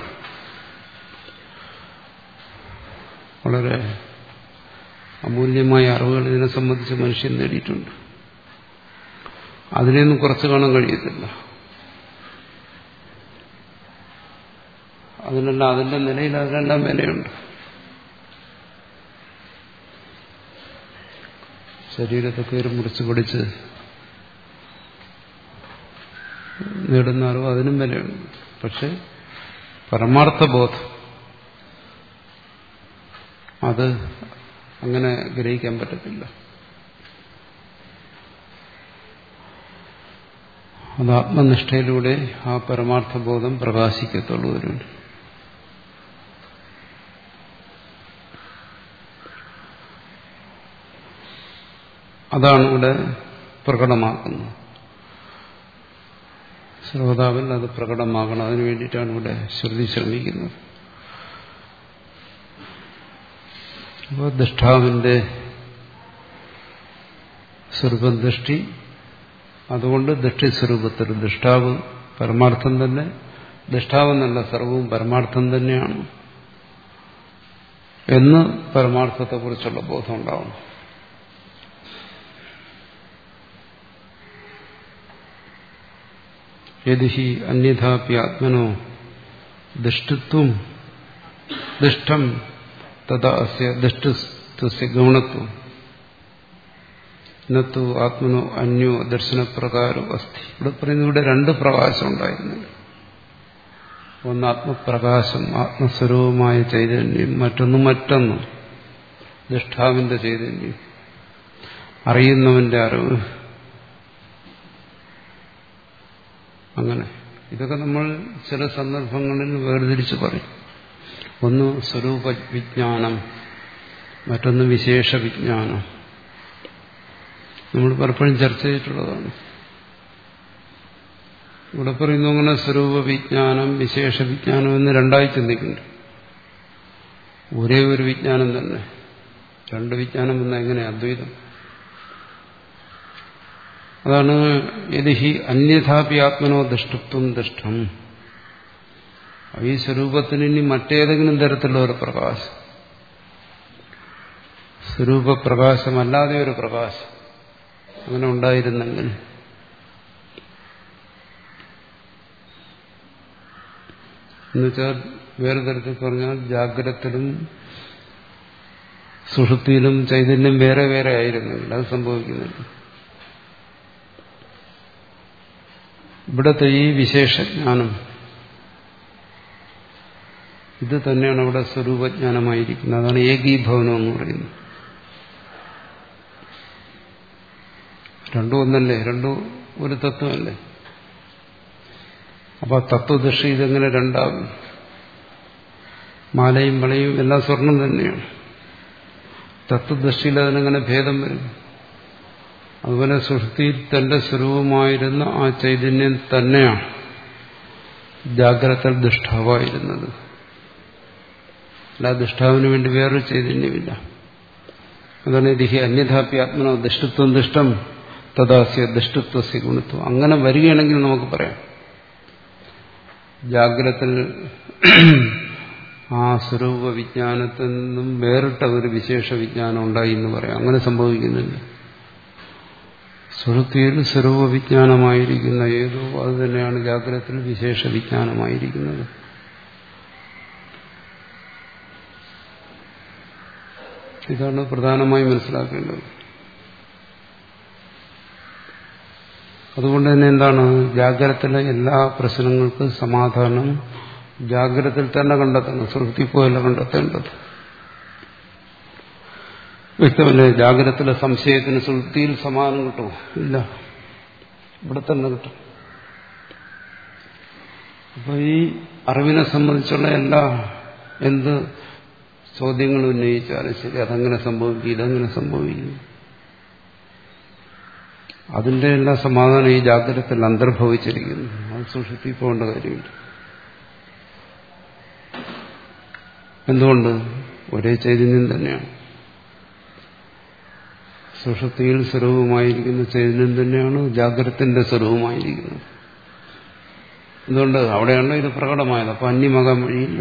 വളരെ അമൂല്യമായ അറിവുകൾ ഇതിനെ സംബന്ധിച്ച് മനുഷ്യൻ നേടിയിട്ടുണ്ട്. അതിനെയൊന്നും കുറച്ച് കാണാൻ കഴിയത്തില്ല. അതിനെല്ലാം അതിന്റെ നിലയിൽ അതിനെല്ലാം വിലയുണ്ട്. ശരീരത്തെ കയറി മുറിച്ച് പിടിച്ച് നേടുന്ന അറിവ് അതിനും വിലയുണ്ട്. പക്ഷെ പരമാർത്ഥ ബോധം അത് അങ്ങനെ ഗ്രഹിക്കാൻ പറ്റത്തില്ല. അത് ആത്മനിഷ്ഠയിലൂടെ ആ പരമാർത്ഥ ബോധം പ്രകാശിക്കത്തുള്ളൂ. വരുന്നുണ്ട്. അതാണ് ഇവിടെ പ്രകടമാക്കുന്നത്. ശ്രോതാവിൽ അത് പ്രകടമാകണം. അതിനു വേണ്ടിയിട്ടാണ് ഇവിടെ ശ്രുതി ശ്രമിക്കുന്നത്. അപ്പോൾ ദൃഷ്ടാവിന്റെ സ്വരൂപദൃഷ്ടി അതുകൊണ്ട് ദൃഷ്ടിസ്വരൂപത്തിൽ ദൃഷ്ടാവ് പരമാർത്ഥം തന്നെ, ദൃഷ്ടാവെന്നല്ല സർവവും പരമാർത്ഥം തന്നെയാണ് എന്ന് പരമാർത്ഥത്തെക്കുറിച്ചുള്ള ബോധം ഉണ്ടാവണം. യദി ഹി അന്യഥാപി ആത്മനോ ദൃഷ്ടിത്വം ദൃഷ്ടം തഥാ അസ്യ ദൃഷ്ടിത്വസ്യ ഗൗണത്വം നത്തു ആത്മനോ അന്യോ ദർശനപ്രകാരം അസ്തി. ഇവിടെ പറയുന്നത് ഇവിടെ രണ്ട് പ്രകാശം ഉണ്ടായിരുന്നു. ഒന്ന് ആത്മപ്രകാശം, ആത്മസ്വരൂപമായ ചൈതന്യം, മറ്റൊന്ന് മറ്റൊന്ന് ദൃഷ്ടാവിന്റെ ചൈതന്യം, അറിയുന്നവന്റെ അറിവ്. അങ്ങനെ ഇതൊക്കെ നമ്മൾ ചില സന്ദർഭങ്ങളിൽ വേർതിരിച്ച് പറയും. ഒന്ന് സ്വരൂപ വിജ്ഞാനം, മറ്റൊന്ന് വിശേഷ വിജ്ഞാനം. നമ്മൾ പലപ്പോഴും ചർച്ച ചെയ്തിട്ടുള്ളതാണ്. ഇവിടെ പറയുന്നു അങ്ങനെ സ്വരൂപ വിജ്ഞാനം വിശേഷ വിജ്ഞാനം എന്ന് രണ്ടായി ചിന്തിക്കുന്നുണ്ട്. ഒരേ ഒരു വിജ്ഞാനം തന്നെ, രണ്ട് വിജ്ഞാനം എന്ന എങ്ങനെ അദ്വൈതം? അതാണ് യദി ഹി അന്യഥാപി ആത്മനോ ദൃഷ്ടത്വം ദൃഷ്ടം. ഈ സ്വരൂപത്തിന് ഇനി മറ്റേതെങ്കിലും തരത്തിലുള്ള ഒരു പ്രകാശം, സ്വരൂപപ്രകാശമല്ലാതെ ഒരു പ്രകാശം അങ്ങനെ ഉണ്ടായിരുന്നെങ്കിൽ എന്നുവെച്ചാൽ വേറെ തരത്തിൽ പറഞ്ഞാൽ ജാഗ്രതത്തിലും സുഷുപ്തിയിലും ചൈതന്യം വേറെ വേറെ ആയിരുന്നെങ്കിൽ അത് സംഭവിക്കുന്നില്ല. ഇവിടുത്തെ ഈ വിശേഷജ്ഞാനം ഇത് തന്നെയാണ് അവിടെ സ്വരൂപജ്ഞാനമായിരിക്കുന്നത്. അതാണ് ഏകീഭവനം എന്ന് പറയുന്നത്. രണ്ടും ഒന്നല്ലേ, രണ്ടും ഒരു തത്വമല്ലേ. അപ്പൊ തത്വദൃഷ്ടി ഇതെങ്ങനെ രണ്ടാകും? മാലയും വളയും എല്ലാം സ്വർണം തന്നെയാണ്. തത്വദൃഷ്ടിയിൽ അതിനെങ്ങനെ ഭേദം വരും? അതുപോലെ സുഷുപ്തിയിൽ തന്റെ സ്വരൂപമായിരുന്ന ആ ചൈതന്യം തന്നെയാണ് ജാഗ്രത ദുഷ്ടാവായിരുന്നത്. അല്ല, ദുഷ്ടാവിന് വേണ്ടി വേറൊരു ചൈതന്യമില്ല. അതാണ് യദി അന്യഥാപി ആത്മനോ ദൃഷ്ടത്വം ദുഷ്ടം തഥാസ്യ ദൃഷ്ടത്വസ്യ ഗുണത്വം. അങ്ങനെ വരികയാണെങ്കിൽ നമുക്ക് പറയാം ജാഗ്രതത്തിൽ ആ സ്വരൂപ വിജ്ഞാനത്തിൽ നിന്നും വേറിട്ട ഒരു വിശേഷ വിജ്ഞാനം ഉണ്ടായി എന്ന് പറയാം. അങ്ങനെ സംഭവിക്കുന്നില്ല. സുഷുപ്തിയിൽ സ്വരൂപ വിജ്ഞാനമായിരിക്കുന്ന ഏതോ അത് തന്നെയാണ് ജാഗ്രതത്തിൽ വിശേഷ വിജ്ഞാനമായിരിക്കുന്നത്. ഇതാണ് പ്രധാനമായി മനസ്സിലാക്കേണ്ടത്. അതുകൊണ്ട് തന്നെ എന്താണ്, ജാഗ്രതത്തിലെ എല്ലാ പ്രശ്നങ്ങൾക്കും സമാധാനം ജാഗ്രതത്തിൽ തന്നെ കണ്ടെത്തണം, സുഷുപ്തി പോയല്ല കണ്ടെത്തേണ്ടത്. വ്യക്തമല്ലേ? ജാഗ്രതത്തിലെ സംശയത്തിന് സുഷുപ്തിയിൽ സമാധാനം കിട്ടുമോ? ഇല്ല, ഇവിടെ തന്നെ കിട്ടും. അപ്പൊ ഈ അറിവിനെ സംബന്ധിച്ചുള്ള എല്ലാ എന്ത് ചോദ്യങ്ങൾ ഉന്നയിച്ചാലും ശരി, അതെങ്ങനെ സംഭവിക്കും, ഇതെങ്ങനെ സംഭവിക്കും, അതിന്റെ എല്ലാ സമാധാനം ഈ ജാഗ്രതത്തിൽ അന്തർഭവിച്ചിരിക്കുന്നു. അത് സുഷുപ്തി പോകേണ്ട കാര്യമില്ല. എന്തുകൊണ്ട്? ഒരേ ചൈതന്യം തന്നെയാണ്. സുഷുപ്തിയിൽ സ്വരൂപമായിരിക്കുന്ന ചൈതന്യം തന്നെയാണ് ജാഗ്രതത്തിന്റെ സ്വരൂപമായിരിക്കുന്നത്. എന്തുകൊണ്ട്? അവിടെയാണ് ഇത് പ്രകടമായത്. അപ്പൊ അന്യമാകാൻ വഴിയില്ല.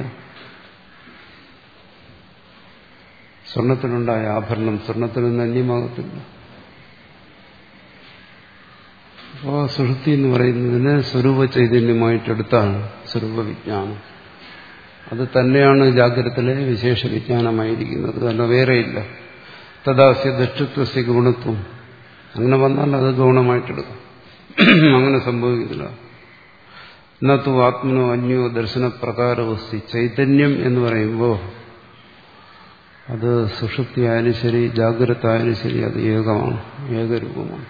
സ്വർണത്തിലുണ്ടായ ആഭരണം സ്വർണത്തിൽ നിന്ന് അന്യമാകത്തില്ല. അപ്പോൾ സുഷുപ്തി എന്ന് പറയുന്നതിന് സ്വരൂപ ചൈതന്യമായിട്ടെടുത്താണ് സ്വരൂപ വിജ്ഞാനം. അത് തന്നെയാണ് ജാഗ്രതത്തിലെ വിശേഷ വിജ്ഞാനമായിരിക്കുന്നത്. അല്ല, വേറെയില്ല. തദാസ്യ ദൃഷ്ടത്വസ്യ ഗുണത്വം. അങ്ങനെ വന്നാൽ അത് ഗൗണമായിട്ടെടുക്കും. അങ്ങനെ സംഭവിക്കുന്നില്ല. എന്നതു ആത്മനോ അന്യോ ദർശനപ്രകാരവസ്തി. ചൈതന്യം എന്ന് പറയുമ്പോൾ അത് സുഷുപ്തി ആയാലും ശരി ജാഗ്രത ആയാലും ശരി അത് ഏകമാണ്, ഏകരൂപമാണ്.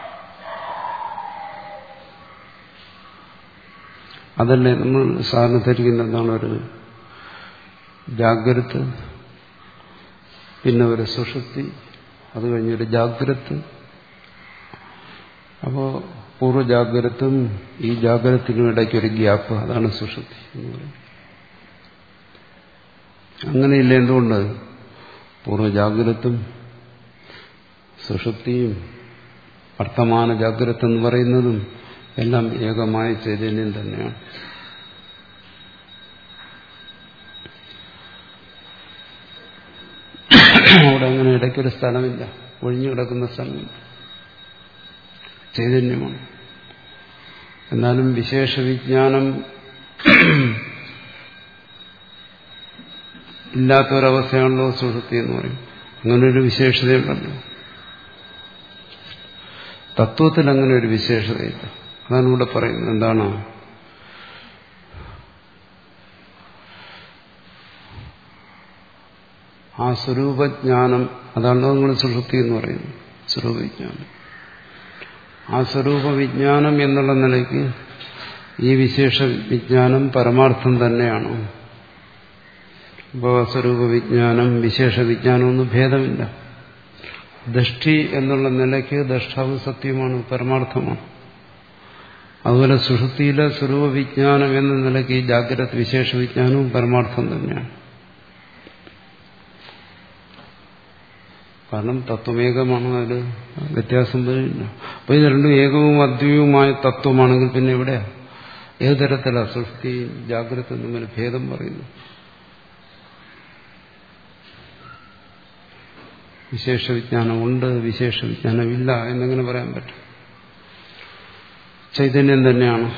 അതല്ലേ നമ്മൾ സാധാരണ ധരിക്കുന്ന എന്താണ്, ഒരു ജാഗ്രത, പിന്നെ ഒരു സുഷുപ്തി, അത് കഴിഞ്ഞൊരു ജാഗ്രത. അപ്പോൾ പൂർവ്വജാഗ്രതും ഈ ജാഗ്രതത്തിനും ഇടയ്ക്കൊരു ഗ്യാപ്പ്, അതാണ് സുഷുപ്തി എന്ന് പറയുന്നത്. അങ്ങനെയില്ല. എന്തുകൊണ്ട്? പൂർവ്വജാഗ്രതും സുഷുപ്തിയും വർത്തമാന ജാഗ്രത എന്ന് പറയുന്നതും എല്ലാം ഏകമായ ചൈതന്യം തന്നെയാണ്. അവിടെ അങ്ങനെ ഇടയ്ക്കൊരു സ്ഥലമില്ല, ഒഴിഞ്ഞു കിടക്കുന്ന സ്ഥലമില്ല, ചൈതന്യമാണ്. എന്നാലും വിശേഷ വിജ്ഞാനം ഇല്ലാത്തൊരവസ്ഥയാണല്ലോ സുഷുപ്തി എന്ന് പറയും. അങ്ങനൊരു വിശേഷതയുണ്ടല്ലോ. തത്വത്തിൽ അങ്ങനെ ഒരു വിശേഷതയില്ല. അതാണ് ഇവിടെ പറയുന്നത്. എന്താണ്? ആ സ്വരൂപജ്ഞാനം, അതാണല്ലോ നിങ്ങൾ സുഷുപ്തി എന്ന് പറയുന്നത്, സ്വരൂപവിജ്ഞാനം. ആ സ്വരൂപവിജ്ഞാനം എന്നുള്ള നിലയ്ക്ക് ഈ വിശേഷ വിജ്ഞാനം പരമാർത്ഥം തന്നെയാണ്. ഇപ്പോൾ സ്വരൂപവിജ്ഞാനം വിശേഷ വിജ്ഞാനമൊന്നും ഭേദമില്ല. ദൃഷ്ടി എന്നുള്ള നിലയ്ക്ക് ദൃഷ്ടാവ് സത്യമാണ്, പരമാർത്ഥമാണ്. അതുപോലെ സുഷുപ്തിയിലെ സ്വരൂപവിജ്ഞാനം എന്ന നിലയ്ക്ക് ഈ ജാഗ്രത വിശേഷ വിജ്ഞാനവും പരമാർത്ഥം തന്നെയാണ്. കാരണം തത്വമേകമാണ്, അതിൽ വ്യത്യാസം വരില്ല. അപ്പൊ ഇത് രണ്ടും ഏകവും അദ്വൈതവുമായ തത്വമാണെങ്കിൽ പിന്നെ ഇവിടെ ഏത് തരത്തിലാണ് സുഷുപ്തി ജാഗ്രത തമ്മിൽ ഭേദം പറയുന്നു? വിശേഷ വിജ്ഞാനമുണ്ട്, വിശേഷ വിജ്ഞാനമില്ല എന്നെങ്ങനെ പറയാൻ പറ്റും? ചൈതന്യം തന്നെയാണ്.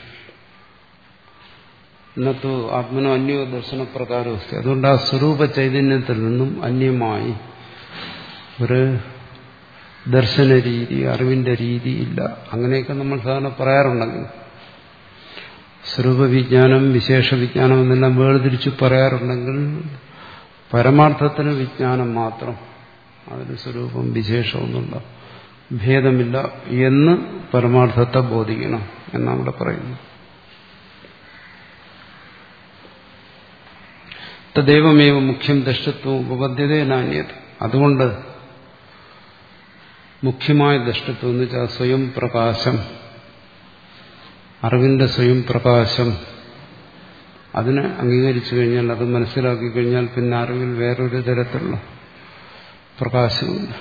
ഇന്നത്തെ ആത്മനോ അന്യോ ദർശനപ്രകാരവസ്ഥ. അതുകൊണ്ട് ആ സ്വരൂപ ചൈതന്യത്തിൽ നിന്നും അന്യമായി ഒരു ദർശന രീതി, അറിവിന്റെ രീതി ഇല്ല. അങ്ങനെയൊക്കെ നമ്മൾ സാധാരണ പറയാറുണ്ടെങ്കിൽ, സ്വരൂപവിജ്ഞാനം വിശേഷ വിജ്ഞാനം എന്നെല്ലാം വേർതിരിച്ച് പറയാറുണ്ടെങ്കിൽ പരമാർത്ഥത്തിന് വിജ്ഞാനം മാത്രം, അതിന് സ്വരൂപം വിശേഷമൊന്നുമില്ല, ഭേദമില്ല എന്ന് പരമാർത്ഥത്തെ ബോധിക്കണം എന്നാണ് ഇവിടെ പറയുന്നത്. തദൈവമേവ മുഖ്യം ദൃഷ്ടത്വം ഉപപദ്ധ്യതേ നാന്യത്. അതുകൊണ്ട് മുഖ്യമായ ദൃഷ്ടത്വം എന്ന് വെച്ചാൽ സ്വയം പ്രകാശം, അറിവിന്റെ സ്വയം പ്രകാശം, അതിനെ അംഗീകരിച്ചു കഴിഞ്ഞാൽ, അത് മനസ്സിലാക്കി കഴിഞ്ഞാൽ പിന്നെ അറിവിൽ വേറൊരു തരത്തിലുള്ള പ്രകാശമില്ല.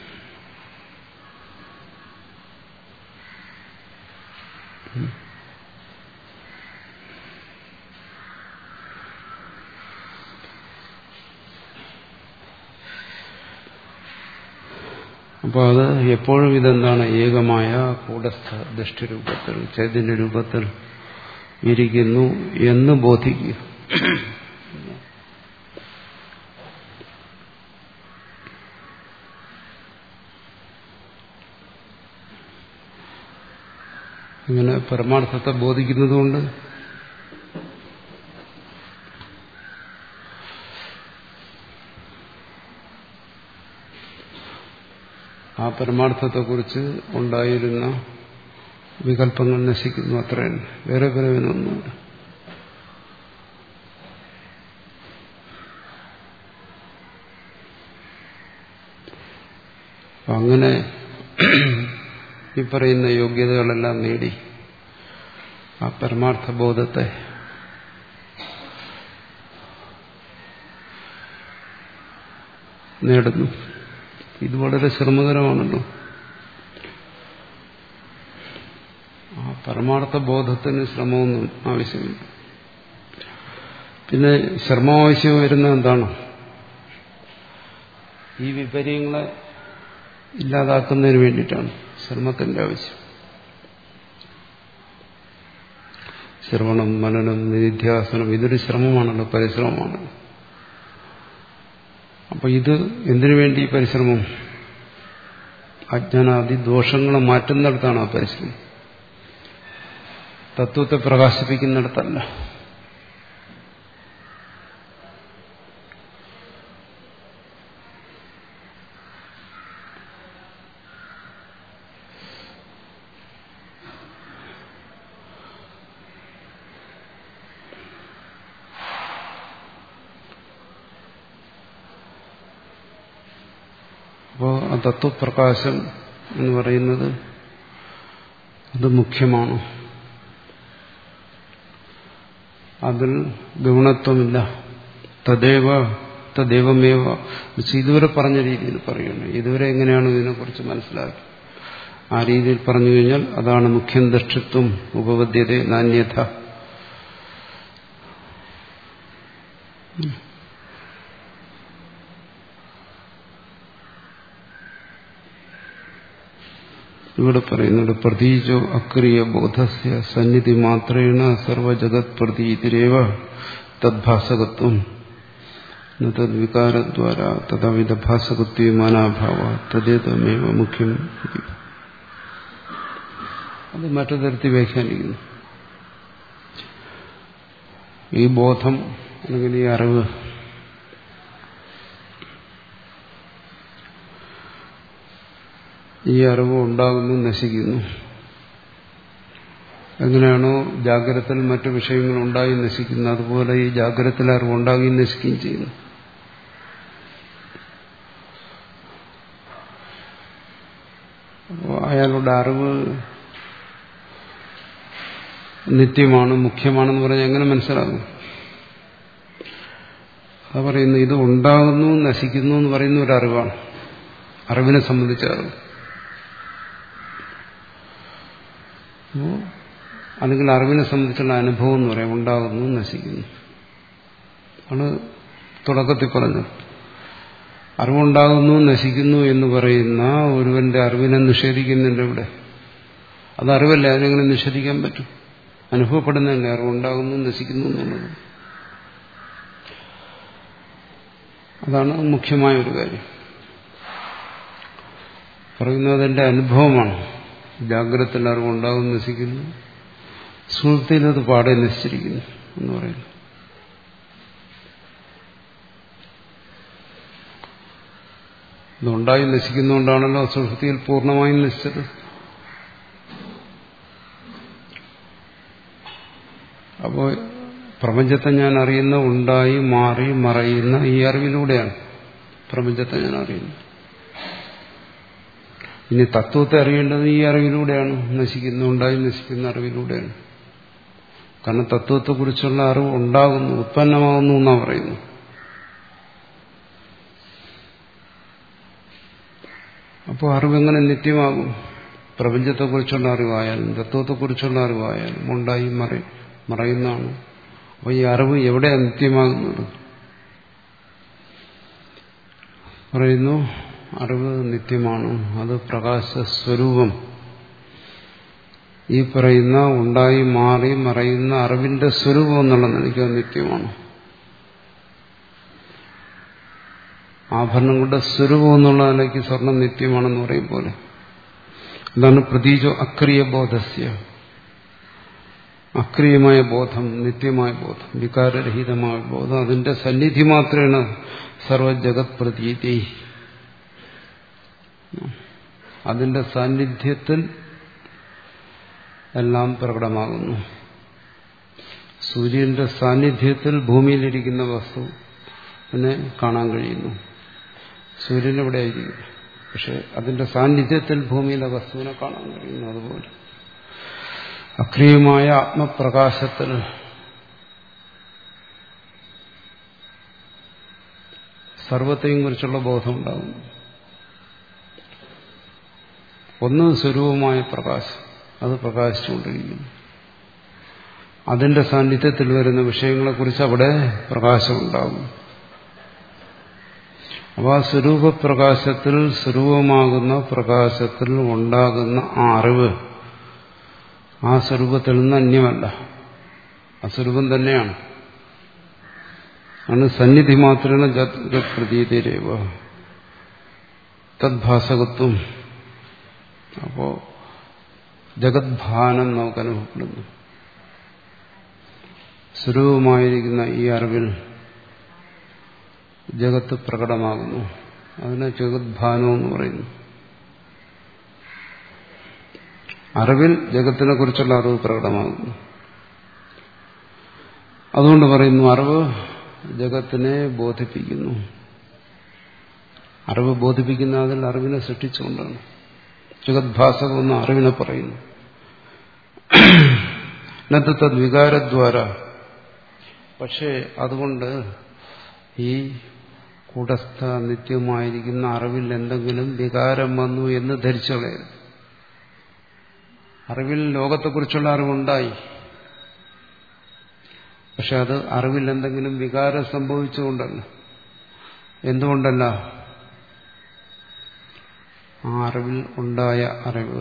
അപ്പോൾ അത് എപ്പോഴും ഇതെന്താണ്? ഏകമായ കൂടസ്ഥ ദൃഷ്ടിരൂപത്തിൽ, ചൈതന്യ രൂപത്തിൽ ഇരിക്കുന്നു എന്ന് ബോധിക്കുക. ഇങ്ങനെ പരമാർത്ഥത്തെ ബോധിക്കുന്നതുകൊണ്ട് ആ പരമാർത്ഥത്തെക്കുറിച്ച് ഉണ്ടായിരുന്ന വികല്പങ്ങൾ നശിക്കുന്നു, അത്രയാണ്. വേറെ പരവനൊന്നുമില്ല. അങ്ങനെ ഈ പറയുന്ന യോഗ്യതകളെല്ലാം നേടി ആ പരമാർത്ഥബോധത്തെ നേടുന്നു. ഇത് വളരെ ശ്രമകരമാണല്ലോ. ആ പരമാർത്ഥ ബോധത്തിന് ശ്രമമൊന്നും ആവശ്യമില്ല. പിന്നെ ശ്രമം ആവശ്യം വരുന്നത് എന്താണ്? ഈ വിപര്യങ്ങളെ ഇല്ലാതാക്കുന്നതിന് വേണ്ടിയിട്ടാണ് ശ്രമത്തിന്റെ ആവശ്യം. ശ്രവണം, മനനം, നിധ്യാസനം ഇതൊരു ശ്രമമാണല്ലോ, പരിശ്രമമാണല്ലോ. അപ്പൊ ഇത് എന്തിനു വേണ്ടി പരിശ്രമം? അജ്ഞാനാദി ദോഷങ്ങളെ മാറ്റുന്നിടത്താണ് ആ പരിശ്രമം, തത്വത്തെ പ്രകാശിപ്പിക്കുന്നിടത്തല്ല. അപ്പോൾ ആ തത്വപ്രകാശം എന്ന് പറയുന്നത് അത് മുഖ്യമാണ്. അതിൽ ഗുണത്വമില്ല. തദേവ തദേവമേവ. ഇതുവരെ പറഞ്ഞ രീതിയിൽ പറയുന്നു. ഇതുവരെ എങ്ങനെയാണ് ഇതിനെക്കുറിച്ച് മനസ്സിലാക്കി? ആ രീതിയിൽ പറഞ്ഞു കഴിഞ്ഞാൽ അതാണ് മുഖ്യം ദർശിത്വം ഉപപദ്ധ്യത നാന്യഥ. ഇവിടെ പറയുന്നുണ്ട് പ്രതീജോ അക്രിയ ബോധസ്യ സന്നിധി മാത്രേണ സർവജഗത് പ്രതീതിരേവ തദ്ഭാസകത്വം തദ്വികാരദ്വാര തഥാവിധ ഭാസകത്വ മാനാഭാവ തദ്ദേതമേവ മുഖ്യം. അത് മറ്റു തരത്തിൽ വ്യാഖ്യാനിക്കുന്നു. ഈ ബോധം അല്ലെങ്കിൽ ഈ അറിവ് ഈ അറിവ് ഉണ്ടാകുന്നു, നശിക്കുന്നു. എങ്ങനെയാണോ ജാഗ്രതത്തിൽ മറ്റു വിഷയങ്ങൾ ഉണ്ടായി നശിക്കുന്നത്, അതുപോലെ ഈ ജാഗ്രതത്തിൽ അറിവ് ഉണ്ടാകുകയും നശിക്കുകയും ചെയ്യുന്നു. അപ്പോൾ അയാളുടെ അറിവ് നിത്യമാണ്, മുഖ്യമാണെന്ന് പറഞ്ഞാൽ എങ്ങനെ മനസ്സിലാകും? അത് പറയുന്നു, ഇത് ഉണ്ടാകുന്നു നശിക്കുന്നു എന്ന് പറയുന്ന ഒരു അറിവാണ്, അറിവിനെ സംബന്ധിച്ച അറിവ്. അല്ലെങ്കിൽ അറിവിനെ സംബന്ധിച്ചുള്ള അനുഭവം എന്ന് പറയാം, ഉണ്ടാകുന്നു നശിക്കുന്നു ആണ് തുടക്കത്തിൽ പറഞ്ഞത്. അറിവുണ്ടാകുന്നു നശിക്കുന്നു എന്ന് പറയുന്ന ഒരുവന്റെ അറിവിനെ നിഷേധിക്കുന്നുണ്ട് ഇവിടെ. അത് അറിവല്ല, അതിനെങ്ങനെ നിഷേധിക്കാൻ പറ്റും? അനുഭവപ്പെടുന്നതല്ലേ അറിവുണ്ടാകുന്നു നശിക്കുന്നു എന്നുള്ളത്. അതാണ് മുഖ്യമായ ഒരു കാര്യം. പറയുന്നത് എന്റെ അനുഭവമാണ്. ജാഗ്രതത്തിൽ അറിവുണ്ടാകുന്നു നശിക്കുന്നു, സുഹൃത്തിയിൽ അത് പാടെ നശിച്ചിരിക്കുന്നു എന്ന് പറയുന്നു. ഇതുണ്ടായി നശിക്കുന്നതുകൊണ്ടാണല്ലോ സുഹൃത്തിയിൽ പൂർണ്ണമായും നശിച്ചത്. അപ്പോൾ പ്രപഞ്ചത്തെ ഞാൻ അറിയുന്ന ഉണ്ടായി മാറി മറയുന്ന ഈ അറിവിലൂടെയാണ് പ്രപഞ്ചത്തെ ഞാൻ അറിയുന്നത്. ഇനി തത്വത്തെ അറിയേണ്ടത് ഈ അറിവിലൂടെയാണ്, നശിക്കുന്ന ഉണ്ടായി നശിക്കുന്ന അറിവിലൂടെയാണ്. കാരണം തത്വത്തെക്കുറിച്ചുള്ള അറിവ് ഉണ്ടാകുന്നു, ഉത്പന്നമാകുന്നു എന്നാണ് പറയുന്നു. അപ്പോൾ അറിവെങ്ങനെ നിത്യമാകും? പ്രപഞ്ചത്തെക്കുറിച്ചുള്ള അറിവായാലും തത്വത്തെക്കുറിച്ചുള്ള അറിവായാലും ഉണ്ടായി മറി മറയുന്നതാണ്. അപ്പോൾ ഈ അറിവ് എവിടെയാണ് നിത്യമാകുന്നത്? പറയുന്നു, അറിവ് നിത്യമാണ്, അത് പ്രകാശസ്വരൂപം. ഈ പറയുന്ന ഉണ്ടായി മാറി മറയുന്ന അറിവിന്റെ സ്വരൂപം എന്നുള്ള നിലയ്ക്ക് നിത്യമാണ്. ആഭരണങ്ങളുടെ സ്വരൂപം എന്നുള്ള നിലയ്ക്ക് സ്വർണം നിത്യമാണെന്ന് പറയും പോലെ. അതാണ് പ്രതീജോ അക്രിയ ബോധസ്യ. അക്രിയമായ ബോധം, നിത്യമായ ബോധം, വികാരരഹിതമായ ബോധം, അതിന്റെ സന്നിധി മാത്രമാണ് സർവജഗത് പ്രതീതി. അതിന്റെ സാന്നിധ്യത്തിൽ എല്ലാം പ്രകടമാകുന്നു. സൂര്യന്റെ സാന്നിധ്യത്തിൽ ഭൂമിയിലിരിക്കുന്ന വസ്തുവിനെ കാണാൻ കഴിയുന്നു. സൂര്യൻ എവിടെ ആയിരിക്കും, പക്ഷെ അതിന്റെ സാന്നിധ്യത്തിൽ ഭൂമിയിലെ വസ്തുവിനെ കാണാൻ കഴിയുന്നു. അതുപോലെ അക്രിയമായ ആത്മപ്രകാശത്തിൽ സർവത്തെയും കുറിച്ചുള്ള ബോധം ഉണ്ടാകുന്നു. ഒന്ന് സ്വരൂപമായ പ്രകാശം, അത് പ്രകാശിച്ചുകൊണ്ടിരിക്കുന്നു. അതിന്റെ സാന്നിധ്യത്തിൽ വരുന്ന വിഷയങ്ങളെക്കുറിച്ച് അവിടെ പ്രകാശമുണ്ടാകും. അപ്പോൾ ആ സ്വരൂപപ്രകാശത്തിൽ, സ്വരൂപമാകുന്ന പ്രകാശത്തിൽ ഉണ്ടാകുന്ന ആ അറിവ് ആ സ്വരൂപത്തിൽ നിന്ന് അന്യമല്ല, ആ സ്വരൂപം തന്നെയാണ്. ആണ് സന്നിധി മാത്രമാണ് ജഗത് പ്രതീതിരേവ തദ്ഭാസകത്വം. അപ്പോ ജഗദ്ഭാനം നമുക്ക് അനുഭവപ്പെടുന്നു. സ്വരൂപമായിരിക്കുന്ന ഈ അറിവിൽ ജഗത്ത് പ്രകടമാകുന്നു. അതിനെ ജഗദ്ഭാനം എന്ന് പറയുന്നു. അറിവിൽ ജഗത്തിനെ കുറിച്ചുള്ള അറിവ് പ്രകടമാകുന്നു. അതുകൊണ്ട് പറയുന്നു, അറിവ് ജഗത്തിനെ ബോധിപ്പിക്കുന്നു. അറിവ് ബോധിപ്പിക്കുന്ന അതിൽ അറിവിനെ സൃഷ്ടിച്ചുകൊണ്ടാണ്. ജഗദ്ഭാസകം എന്ന അറിവിനെ പറയുന്നു. നത് വികാരദ്വാര. പക്ഷേ അതുകൊണ്ട് ഈ കൂടസ്ഥ നിത്യമായിരിക്കുന്ന അറിവിൽ എന്തെങ്കിലും വികാരം വന്നു എന്ന് ധരിച്ചു കളയരുത്. അറിവിൽ ലോകത്തെക്കുറിച്ചുള്ള അറിവുണ്ടായി. പക്ഷെ അത് അറിവിൽ എന്തെങ്കിലും വികാരം സംഭവിച്ചുകൊണ്ടല്ല. എന്തുകൊണ്ടല്ല? ആ അറിവിൽ ഉണ്ടായ അറിവ്,